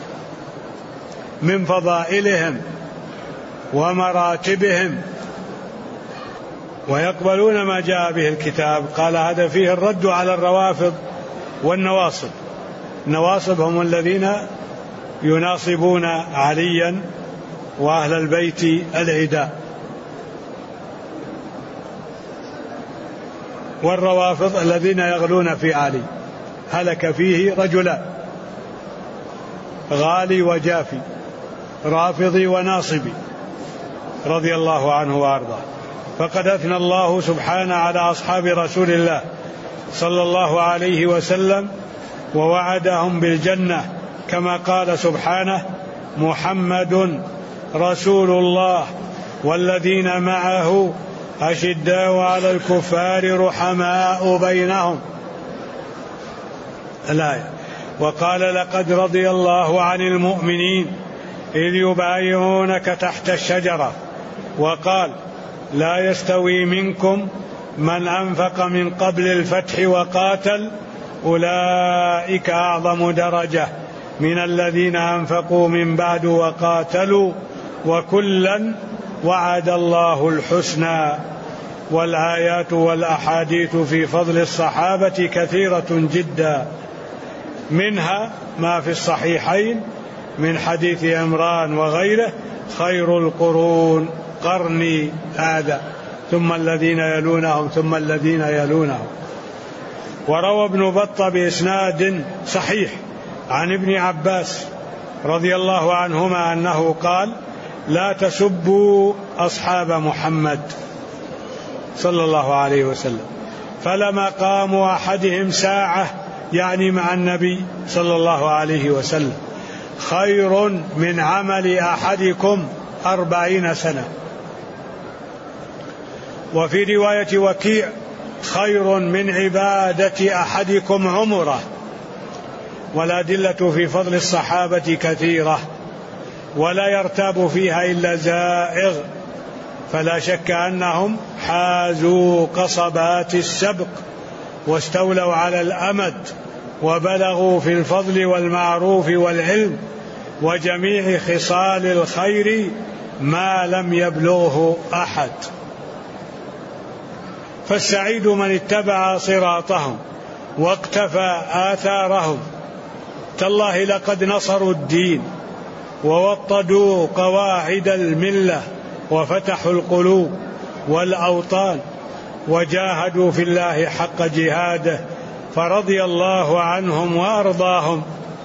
من فضائلهم ومراتبهم. ويقبلون ما جاء به الكتاب، قال هذا فيه الرد على الروافض والنواصب. النواصب هم الذين يناصبون عليا وأهل البيت العداء، والروافض الذين يغلون في علي. هلك فيه رجلان: غالي وجافي، رافضي وناصبي رضي الله عنه وارضاه. فقد أثنى الله سبحانه على أصحاب رسول الله صلى الله عليه وسلم ووعدهم بالجنة، كما قال سبحانه: محمد رسول الله والذين معه أشداء على الكفار رحماء بينهم. الآية. وقال: لقد رضي الله عن المؤمنين إذ يبايعونك تحت الشجرة. وقال: لا يستوي منكم من أنفق من قبل الفتح وقاتل أولئك أعظم درجة من الذين أنفقوا من بعد وقاتلوا وكلا وعد الله الحسنى. والآيات والأحاديث في فضل الصحابة كثيرة جدا، منها ما في الصحيحين من حديث عمران وغيره: خير القرون قرني هذا ثم الذين يلونهم ثم الذين يلونهم. وروى ابن بطة بإسناد صحيح عن ابن عباس رضي الله عنهما أنه قال: لا تسبوا أصحاب محمد صلى الله عليه وسلم، فلمقام أحدهم ساعة، يعني مع النبي صلى الله عليه وسلم، خير من عمل أحدكم 40 سنة. وفي رواية وكيع: خير من عبادة أحدكم عمره. والأدلة في فضل الصحابة كثيرة ولا يرتاب فيها إلا زائغ، فلا شك أنهم حازوا قصبات السبق واستولوا على الأمد وبلغوا في الفضل والمعروف والعلم وجميع خصال الخير ما لم يبلغه أحد. فالسعيد من اتبع صراطهم واقتفى آثارهم. تالله لقد نصروا الدين ووطدوا قواعد الملة وفتحوا القلوب والأوطان وجاهدوا في الله حق جهاده، فرضي الله عنهم وأرضاهم.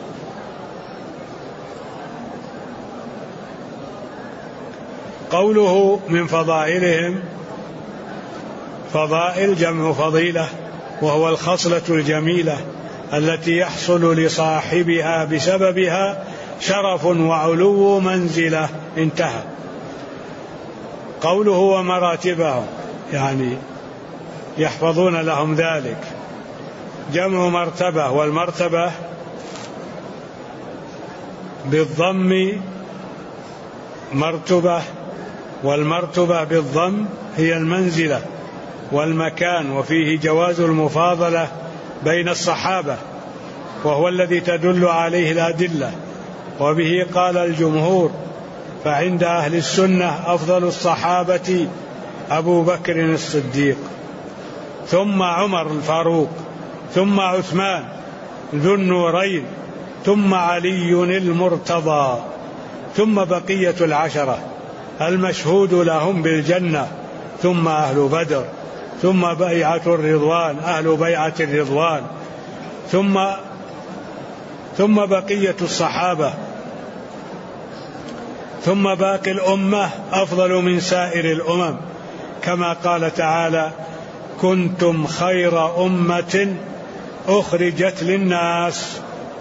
قوله من فضائلهم، فضائل جمع فضيلة، وهو الخصلة الجميلة التي يحصل لصاحبها بسببها شرف وعلو منزلة. انتهى. قوله ومراتبهم، يعني يحفظون لهم ذلك، جمع مرتبة، والمرتبة بالضم مرتبة، والمرتبة بالضم هي المنزلة والمكان، وفيه جواز المفاضلة بين الصحابة، وهو الذي تدل عليه الأدلة، وبه قال الجمهور. فعند أهل السنة أفضل الصحابة أبو بكر الصديق، ثم عمر الفاروق، ثم عثمان ذو النورين، ثم علي المرتضى، ثم بقية العشرة المشهود لهم بالجنة، ثم أهل بدر، ثم بيعة الرضوان، أهل بيعة الرضوان، ثم بقية الصحابة، ثم باقي الأمة أفضل من سائر الأمم، كما قال تعالى: كنتم خير أمة أخرجت للناس،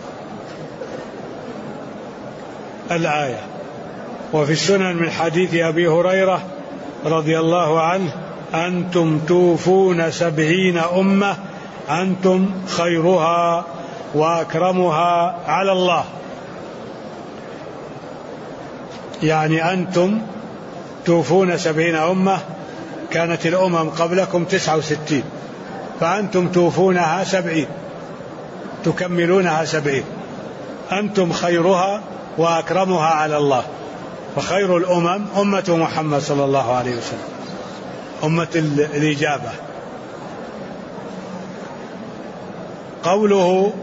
الآية. وفي السنن من حديث أبي هريرة رضي الله عنه: أنتم توفون 70 أمة أنتم خيرها وأكرمها على الله. يعني أنتم توفون 70 أمة، كانت الأمم قبلكم 69، فأنتم توفونها 70، تكملونها 70، أنتم خيرها وأكرمها على الله. فخير الأمم أمة محمد صلى الله عليه وسلم، أمة الإجابة. قوله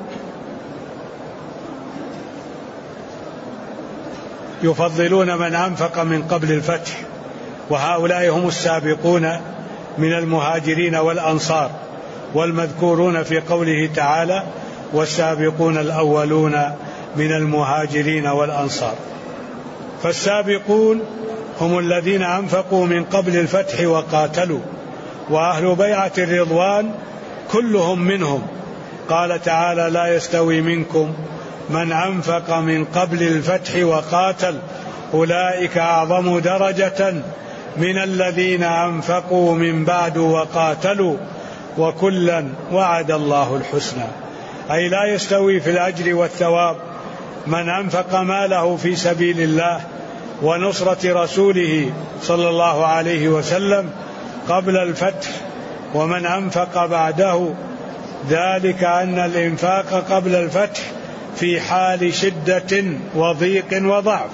يفضلون من أنفق من قبل الفتح، وهؤلاء هم السابقون من المهاجرين والأنصار، والمذكورون في قوله تعالى: والسابقون الأولون من المهاجرين والأنصار. فالسابقون هم الذين أنفقوا من قبل الفتح وقاتلوا، وأهل بيعة الرضوان كلهم منهم. قال تعالى: لا يستوي منكم من أنفق من قبل الفتح وقاتل أولئك أعظم درجة من الذين أنفقوا من بعد وقاتلوا وكلا وعد الله الحسنى. أي لا يستوي في الأجر والثواب من أنفق ماله في سبيل الله ونصرة رسوله صلى الله عليه وسلم قبل الفتح ومن أنفق بعده، ذلك أن الإنفاق قبل الفتح في حال شدة وضيق وضعف،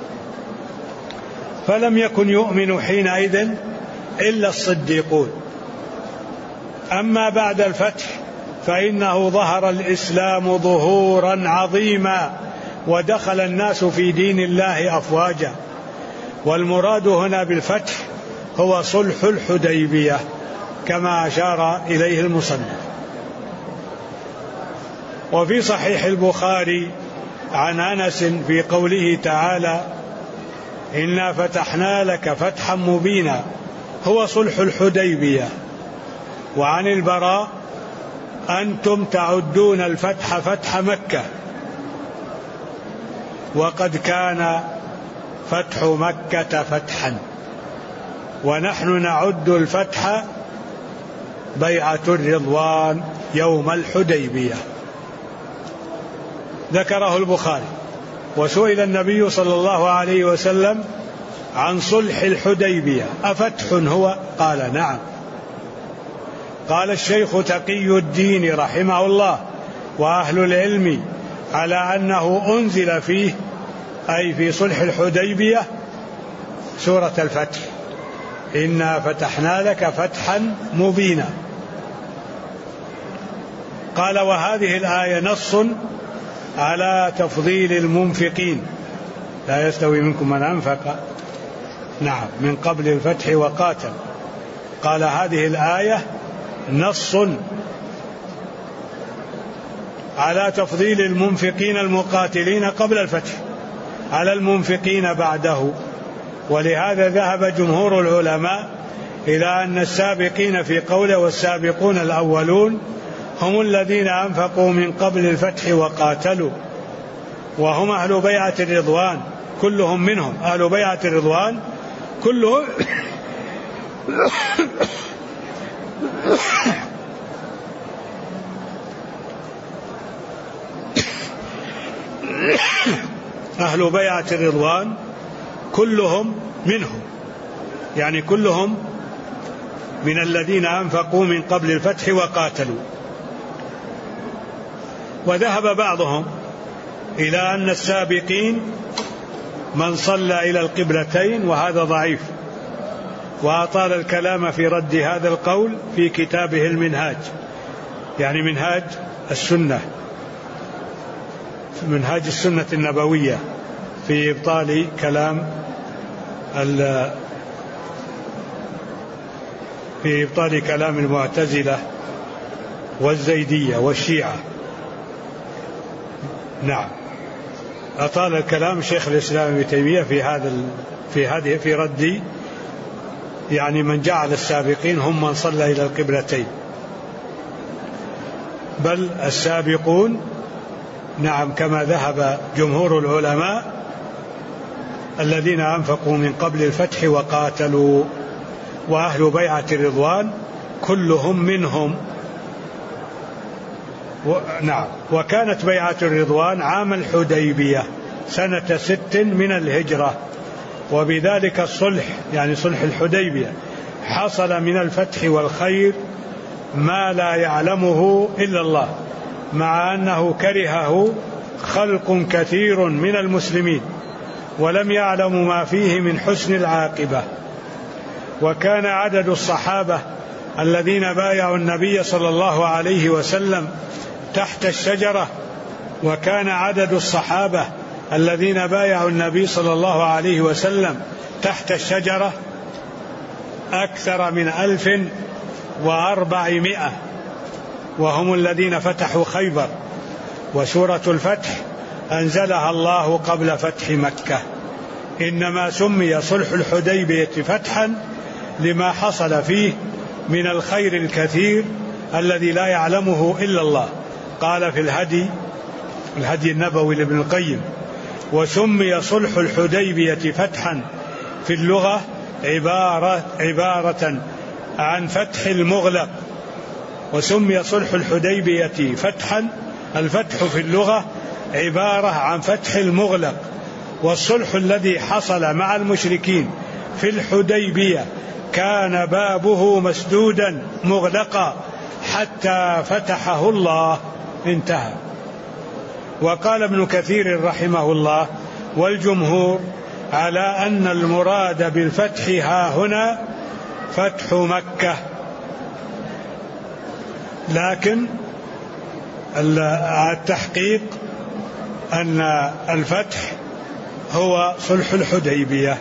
فلم يكن يؤمن حينئذ إلا الصديقون. أما بعد الفتح فإنه ظهر الإسلام ظهورا عظيما ودخل الناس في دين الله أفواجا. والمراد هنا بالفتح هو صلح الحديبية كما أشار إليه المصنف. وفي صحيح البخاري عن أنس في قوله تعالى إنا فتحنا لك فتحا مبينا هو صلح الحديبية. وعن البراء أنتم تعدون الفتح فتح مكة وقد كان فتح مكة فتحا ونحن نعد الفتح بيعة الرضوان يوم الحديبية. ذكره البخاري. وسئل النبي صلى الله عليه وسلم عن صلح الحديبية أفتح هو؟ قال نعم. قال الشيخ تقي الدين رحمه الله وأهل العلم على أنه أنزل فيه أي في صلح الحديبية سورة الفتح إنا فتحنا لك فتحا مبينا. قال وهذه الآية نص على تفضيل المنفقين لا يستوي منكم من أنفق من قبل الفتح وقاتل. قال هذه الآية نص على تفضيل المنفقين المقاتلين قبل الفتح على المنفقين بعده. ولهذا ذهب جمهور العلماء إلى أن السابقين في قوله والسابقون الأولون هم الذين أنفقوا من قبل الفتح وقاتلوا وهم أهل بيعة الرضوان كلهم منهم أهل بيعة الرضوان كلهم أهل بيعة الرضوان كلهم منهم يعني كلهم من الذين أنفقوا من قبل الفتح وقاتلوا. وذهب بعضهم إلى أن السابقين من صلى إلى القبلتين وهذا ضعيف. وأطال الكلام في رد هذا القول في كتابه المنهاج يعني منهاج السنة منهاج السنة النبوية في إبطال كلام المعتزلة والزيدية والشيعة. نعم أطال الكلام شيخ الإسلام ابن تيمية في رد يعني من جعل السابقين هم من صلى إلى القبلتين بل السابقون كما ذهب جمهور العلماء الذين أنفقوا من قبل الفتح وقاتلوا وأهل بيعة الرضوان كلهم منهم. وكانت بيعة الرضوان عام الحديبية سنة 6 من الهجرة. وبذلك الصلح يعني صلح الحديبية حصل من الفتح والخير ما لا يعلمه إلا الله مع أنه كرهه خلق كثير من المسلمين ولم يعلموا ما فيه من حسن العاقبة. وكان عدد الصحابة الذين بايعوا النبي صلى الله عليه وسلم تحت الشجرة وكان عدد الصحابة الذين بايعوا النبي صلى الله عليه وسلم تحت الشجرة أكثر من 1400 وهم الذين فتحوا خيبر. وسورة الفتح أنزلها الله قبل فتح مكة. إنما سمي صلح الحديبية فتحا لما حصل فيه من الخير الكثير الذي لا يعلمه إلا الله. قال في الهدي النبوي لابن القيم وسمي صلح الحديبية فتحا في اللغة عبارة عن فتح المغلق. وسمي صلح الحديبية فتحا الفتح في اللغة عبارة عن فتح المغلق. والصلح الذي حصل مع المشركين في الحديبية كان بابه مسدودا مغلقا حتى فتحه الله انتهى. وقال ابن كثير رحمه الله والجمهور على أن المراد بالفتح ها هنا فتح مكة لكن التحقيق أن الفتح هو صلح الحديبية.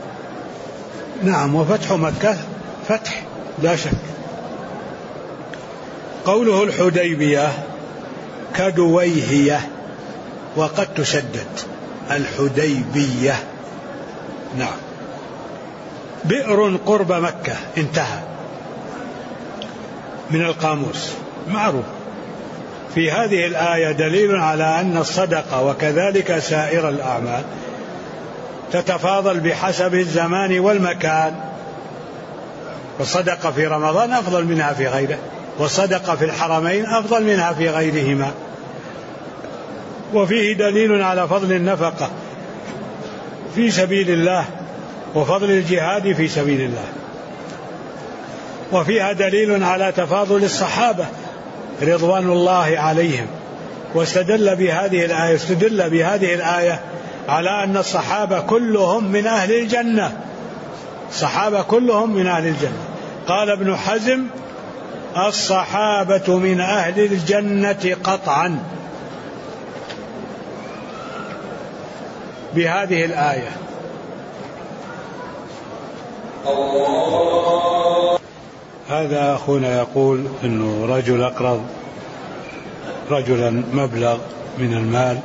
وفتح مكة فتح لا شك. قوله الحديبية كدويهية، وقد تشدد الحديبية. نعم. بئر قرب مكة، انتهى من القاموس، معروف. في هذه الآية دليل على أن الصدقة وكذلك سائر الأعمال تتفاضل بحسب الزمان والمكان، والصدقة في رمضان أفضل منها في غيره، والصدقة في الحرمين أفضل منها في غيرهما. وفيه دليل على فضل النفقة في سبيل الله وفضل الجهاد في سبيل الله، وفيها دليل على تفاضل الصحابة رضوان الله عليهم. واستدل بهذه الآية على أن الصحابة كلهم من أهل الجنة، الصحابة كلهم من أهل الجنة. قال ابن حزم: الصحابة من أهل الجنة قطعا، بهذه الآية. هذا أخونا يقول أنه رجل أقرض رجلا مبلغ من المال،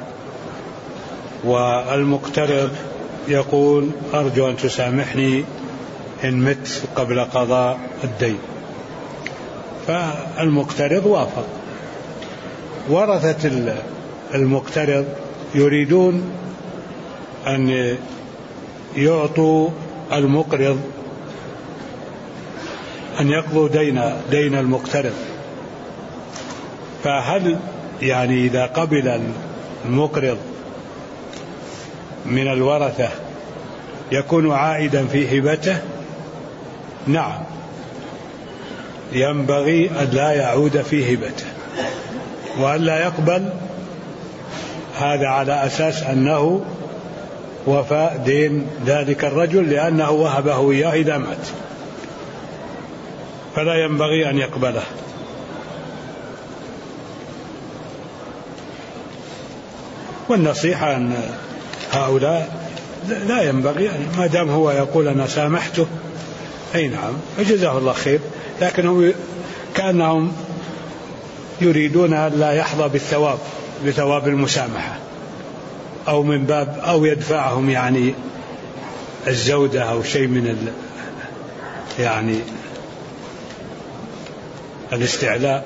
والمقترض يقول: أرجو أن تسامحني إن مت قبل قضاء الدين. فالمقترض وافق. ورثة المقترض يريدون أن يعطوا المقرض أن يقضوا دين المقترض، فهل يعني إذا قبل المقرض من الورثة يكون عائدا في هبته؟ نعم، ينبغي أن لا يعود في هبته وأن لا يقبل هذا على أساس أنه وفاء دين ذلك الرجل لأنه وهبه إياه إذا مات، فلا ينبغي أن يقبله. والنصيحة أن هؤلاء لا ينبغي، ما دام هو يقول أنا سامحته، أي نعم، فجزاه الله خير، لكنهم كأنهم يريدون أن لا يحظى بالثواب، بثواب المسامحة، أو من باب أو يدفعهم يعني الزودة أو شيء من يعني الاستعلاء.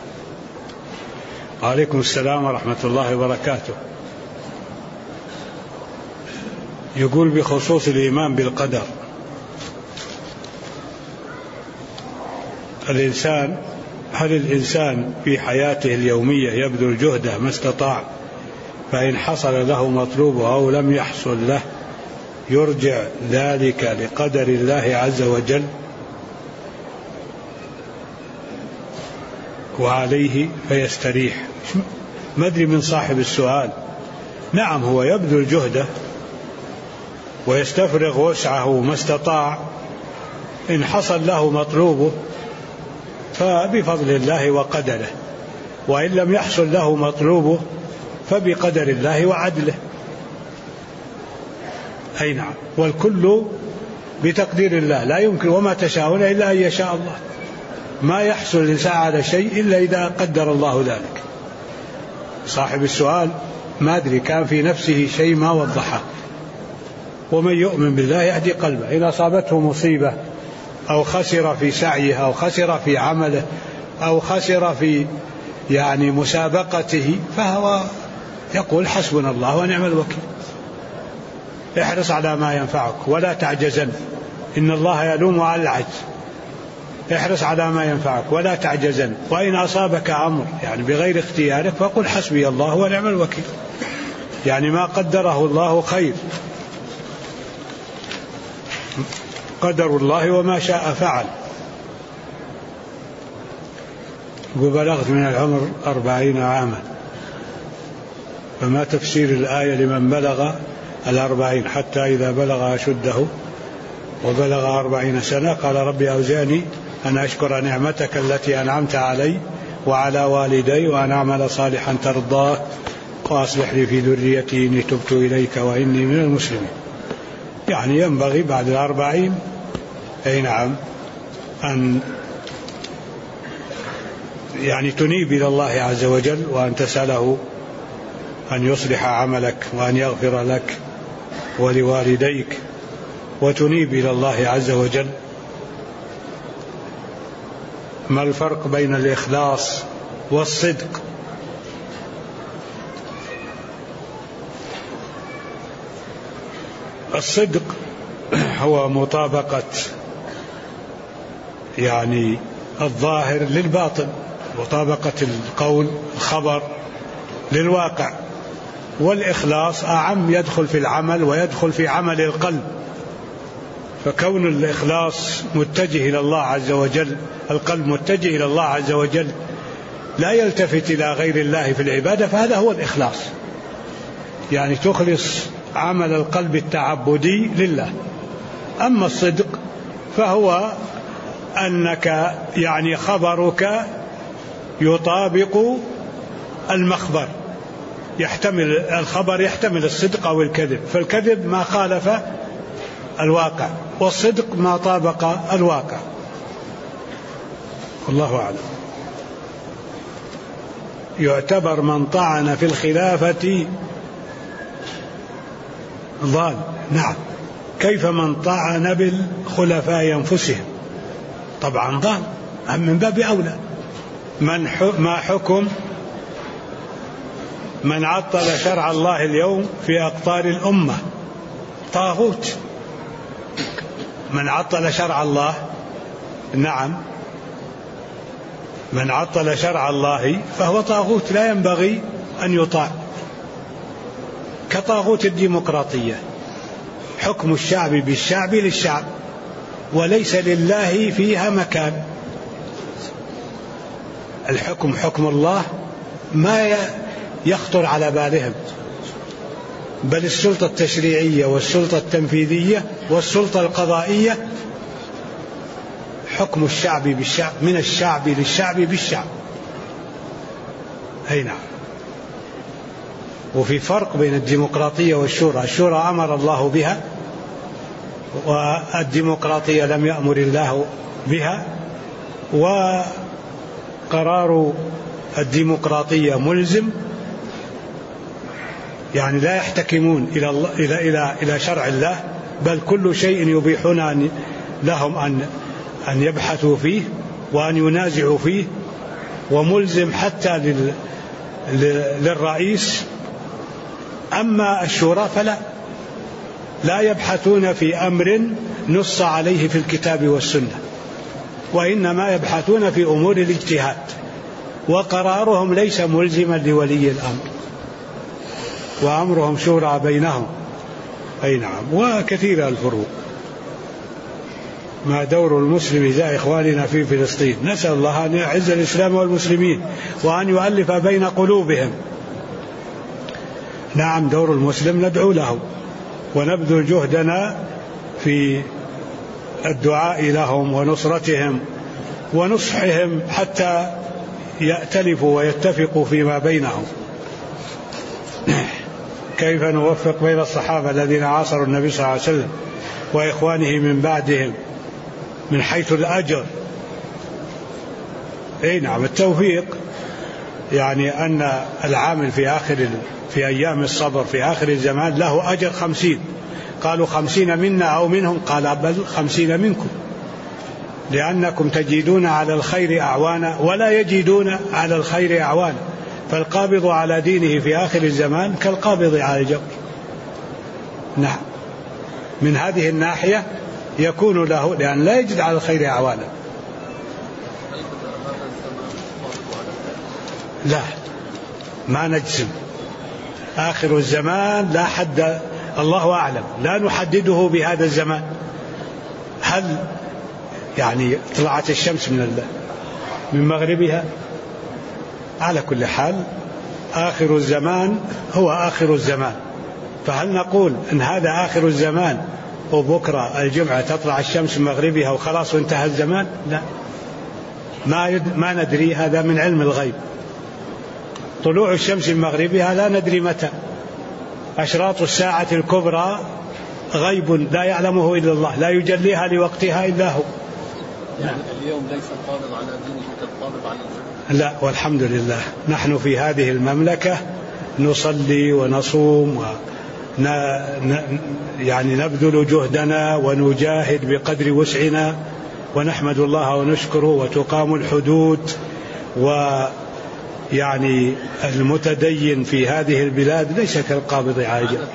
وعليكم السلام ورحمة الله وبركاته. يقول بخصوص الإيمان بالقدر: هل الإنسان في حياته اليومية يبذل جهده ما استطاع، فإن حصل له مطلوبه أو لم يحصل له يرجع ذلك لقدر الله عز وجل وعليه فيستريح؟ ما أدري من صاحب السؤال. نعم، هو يبذل جهده ويستفرغ وسعه ما استطاع، إن حصل له مطلوبه فبفضل الله وقدره، وإن لم يحصل له مطلوبه فبقدر الله وعدله. أي نعم، والكل بتقدير الله، لا يمكن وما تشاءون إلا أن يشاء الله. ما يحصل الإنسان على شيء إلا إذا قدر الله ذلك. صاحب السؤال ما أدري كان في نفسه شيء ما وضحه. ومن يؤمن بالله يهدي قلبه. إن أصابته مصيبة أو خسر في سعيه أو خسر في عمله أو خسر في يعني مسابقته، فهو يقول حسبنا الله ونعم الوكيل. احرص على ما ينفعك ولا تعجزن، إن الله يلوم على العجز. احرص على ما ينفعك ولا تعجزن، وإن أصابك أمر يعني بغير اختيارك فقل حسبي الله ونعم الوكيل، يعني ما قدره الله خير، قدر الله وما شاء فعل. وبلغت من العمر 40 عاما، فما تفسير الآية لمن بلغ 40 حتى إذا بلغ أشده وبلغ 40 سنة قال ربي أوزعني أن أشكر نعمتك التي أنعمت علي وعلى والدي وأن أعمل صالحا ترضاه وأصلح لي في ذريتي إني تبت إليك وإني من المسلمين. يعني ينبغي بعد 40 أي نعم أن يعني تنيب إلى الله عز وجل وأن تسأله أن يصلح عملك وأن يغفر لك ولوالديك، وتنيب إلى الله عز وجل. ما الفرق بين الإخلاص والصدق؟ الصدق هو مطابقة يعني الظاهر للباطن، مطابقة القول الخبر للواقع. والإخلاص أعم، يدخل في العمل ويدخل في عمل القلب. فكون الإخلاص متجه إلى الله عز وجل، القلب متجه إلى الله عز وجل لا يلتفت إلى غير الله في العبادة، فهذا هو الإخلاص، يعني تخلص عمل القلب التعبدي لله. أما الصدق فهو أنك يعني خبرك يطابق المخبر، يحتمل الخبر يحتمل الصدق أو الكذب، فالكذب ما خالف الواقع والصدق ما طابق الواقع. والله أعلم. يعتبر من طعن في الخلافة ضال. نعم، كيف من طعن بالخلفاء أنفسهم؟ طبعا ضال، أم من باب أولى. ما حكم من عطل شرع الله اليوم في أقطار الأمة؟ طاغوت. من عطل شرع الله، نعم، من عطل شرع الله فهو طاغوت لا ينبغي أن يطاع، كطاغوت الديمقراطية، حكم الشعب بالشعب للشعب وليس لله فيها مكان. الحكم حكم الله ما يخطر على بالهم، بل السلطة التشريعية والسلطة التنفيذية والسلطة القضائية حكم الشعب بالشعب، من الشعب للشعب بالشعب. أي نعم. وفي فرق بين الديمقراطية والشورى. الشورى أمر الله بها والديمقراطية لم يأمر الله بها، وقرار الديمقراطية ملزم، يعني لا يحتكمون إلى شرع الله، بل كل شيء يبيحون لهم أن يبحثوا فيه وأن ينازعوا فيه، وملزم حتى للرئيس. أما الشورى فلا، لا يبحثون في أمر نص عليه في الكتاب والسنة، وإنما يبحثون في أمور الاجتهاد، وقرارهم ليس ملزما لولي الأمر، وأمرهم شورى بينهم. أي نعم. وكثير الفروق. ما دور المسلم إزاء إخواننا في فلسطين؟ نسأل الله أن يعز الإسلام والمسلمين وأن يؤلف بين قلوبهم. نعم، دور المسلم ندعو له ونبذل جهدنا في الدعاء لهم ونصرتهم ونصحهم حتى يأتلفوا ويتفقوا فيما بينهم. كيف نوفق بين الصحابة الذين عاصروا النبي صلى الله عليه وسلم وإخوانه من بعدهم من حيث الأجر؟ أي نعم، التوفيق يعني أن العامل في أيام الصبر في آخر الزمان له أجر 50، قالوا 50 منا أو منهم، قال بل 50 منكم، لأنكم تجدون على الخير أعوانا ولا يجدون على الخير أعوانا، فالقابض على دينه في آخر الزمان كالقابض على الجبر. نعم، من هذه الناحية يكون له، لأن لا يجد على الخير أعوانا. لا، ما نجزم. آخر الزمان لا حد، الله أعلم، لا نحدده بهذا الزمان. هل يعني طلعت الشمس من مغربها؟ على كل حال آخر الزمان هو آخر الزمان. فهل نقول إن هذا آخر الزمان وبكرة الجمعة تطلع الشمس من مغربها وخلاص وانتهى الزمان؟ لا، ما ندري، هذا من علم الغيب. طلوع الشمس من مغربها لا ندري متى. أشراط الساعة الكبرى غيب لا يعلمه إلا الله، لا يجليها لوقتها إلا هو. يعني اليوم ليس القابض على دينه كالقابض على الجنة. لا، والحمد لله نحن في هذه المملكة نصلي ونصوم يعني نبذل جهدنا ونجاهد بقدر وسعنا ونحمد الله ونشكره، وتقام الحدود، ويعني المتدين في هذه البلاد ليس كالقابض على الجنة.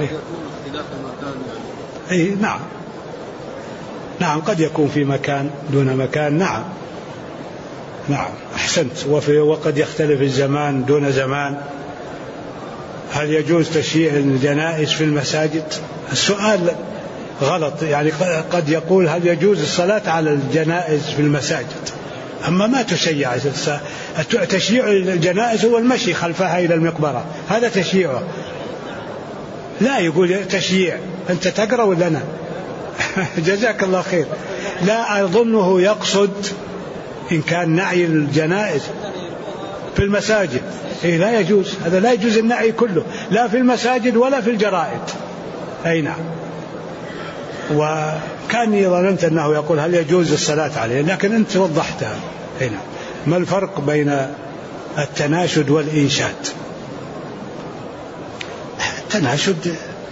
أي نعم قد يكون في مكان دون مكان. نعم أحسنت. وقد يختلف الزمان دون زمان. هل يجوز تشييع الجنائز في المساجد؟ السؤال غلط، يعني قد يقول هل يجوز الصلاة على الجنائز في المساجد، أما ما تشيع. تشييع الجنائز هو المشي خلفها إلى المقبرة، هذا تشييعه. لا يقول تشييع، أنت تقرأ ولا أنا؟ جزاك الله خير. لا أظنه يقصد إن كان نعي الجنائز في المساجد. لا يجوز، هذا لا يجوز النعي كله، لا في المساجد ولا في الجرائد. أي نعم. وكاني ظننت أنه يقول هل يجوز الصلاة عليه، لكن أنت وضحتها. أي نعم. ما الفرق بين التناشد والإنشاد؟ التناشد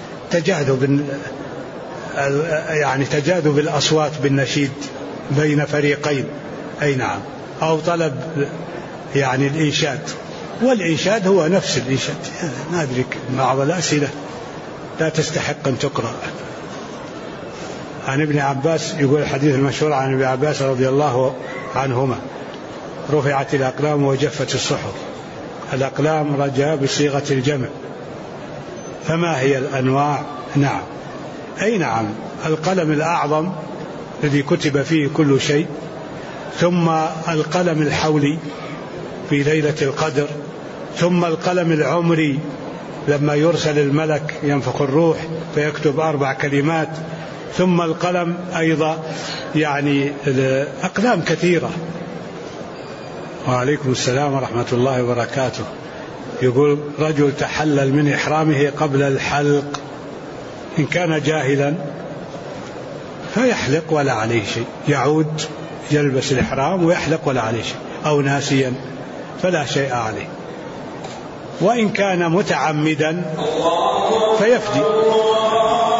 تجاذب الأصوات بالنشيد بين فريقين. أي نعم. أو طلب يعني الإنشاد، والإنشاد هو نفس الإنشاد. ما أدري، بعض الأسئلة لا تستحق أن تقرأ. عن ابن عباس، يقول الحديث المشهور عن ابن عباس رضي الله عنهما: رفعت الأقلام وجفت الصحف. الأقلام رجاء بصيغة الجمع، فما هي الأنواع؟ نعم. أي نعم. القلم الأعظم الذي كتب فيه كل شيء، ثم القلم الحولي في ليلة القدر، ثم القلم العمري لما يرسل الملك ينفخ الروح فيكتب 4 كلمات، ثم القلم أيضا، يعني أقلام كثيرة. وعليكم السلام ورحمة الله وبركاته. يقول رجل تحلل من إحرامه قبل الحلق، إن كان جاهلا فيحلق ولا عليه شيء، يعود يلبس الإحرام ويحلق ولا عليه شيء، أو ناسيا فلا شيء عليه. وإن كان متعمدا فيفدي.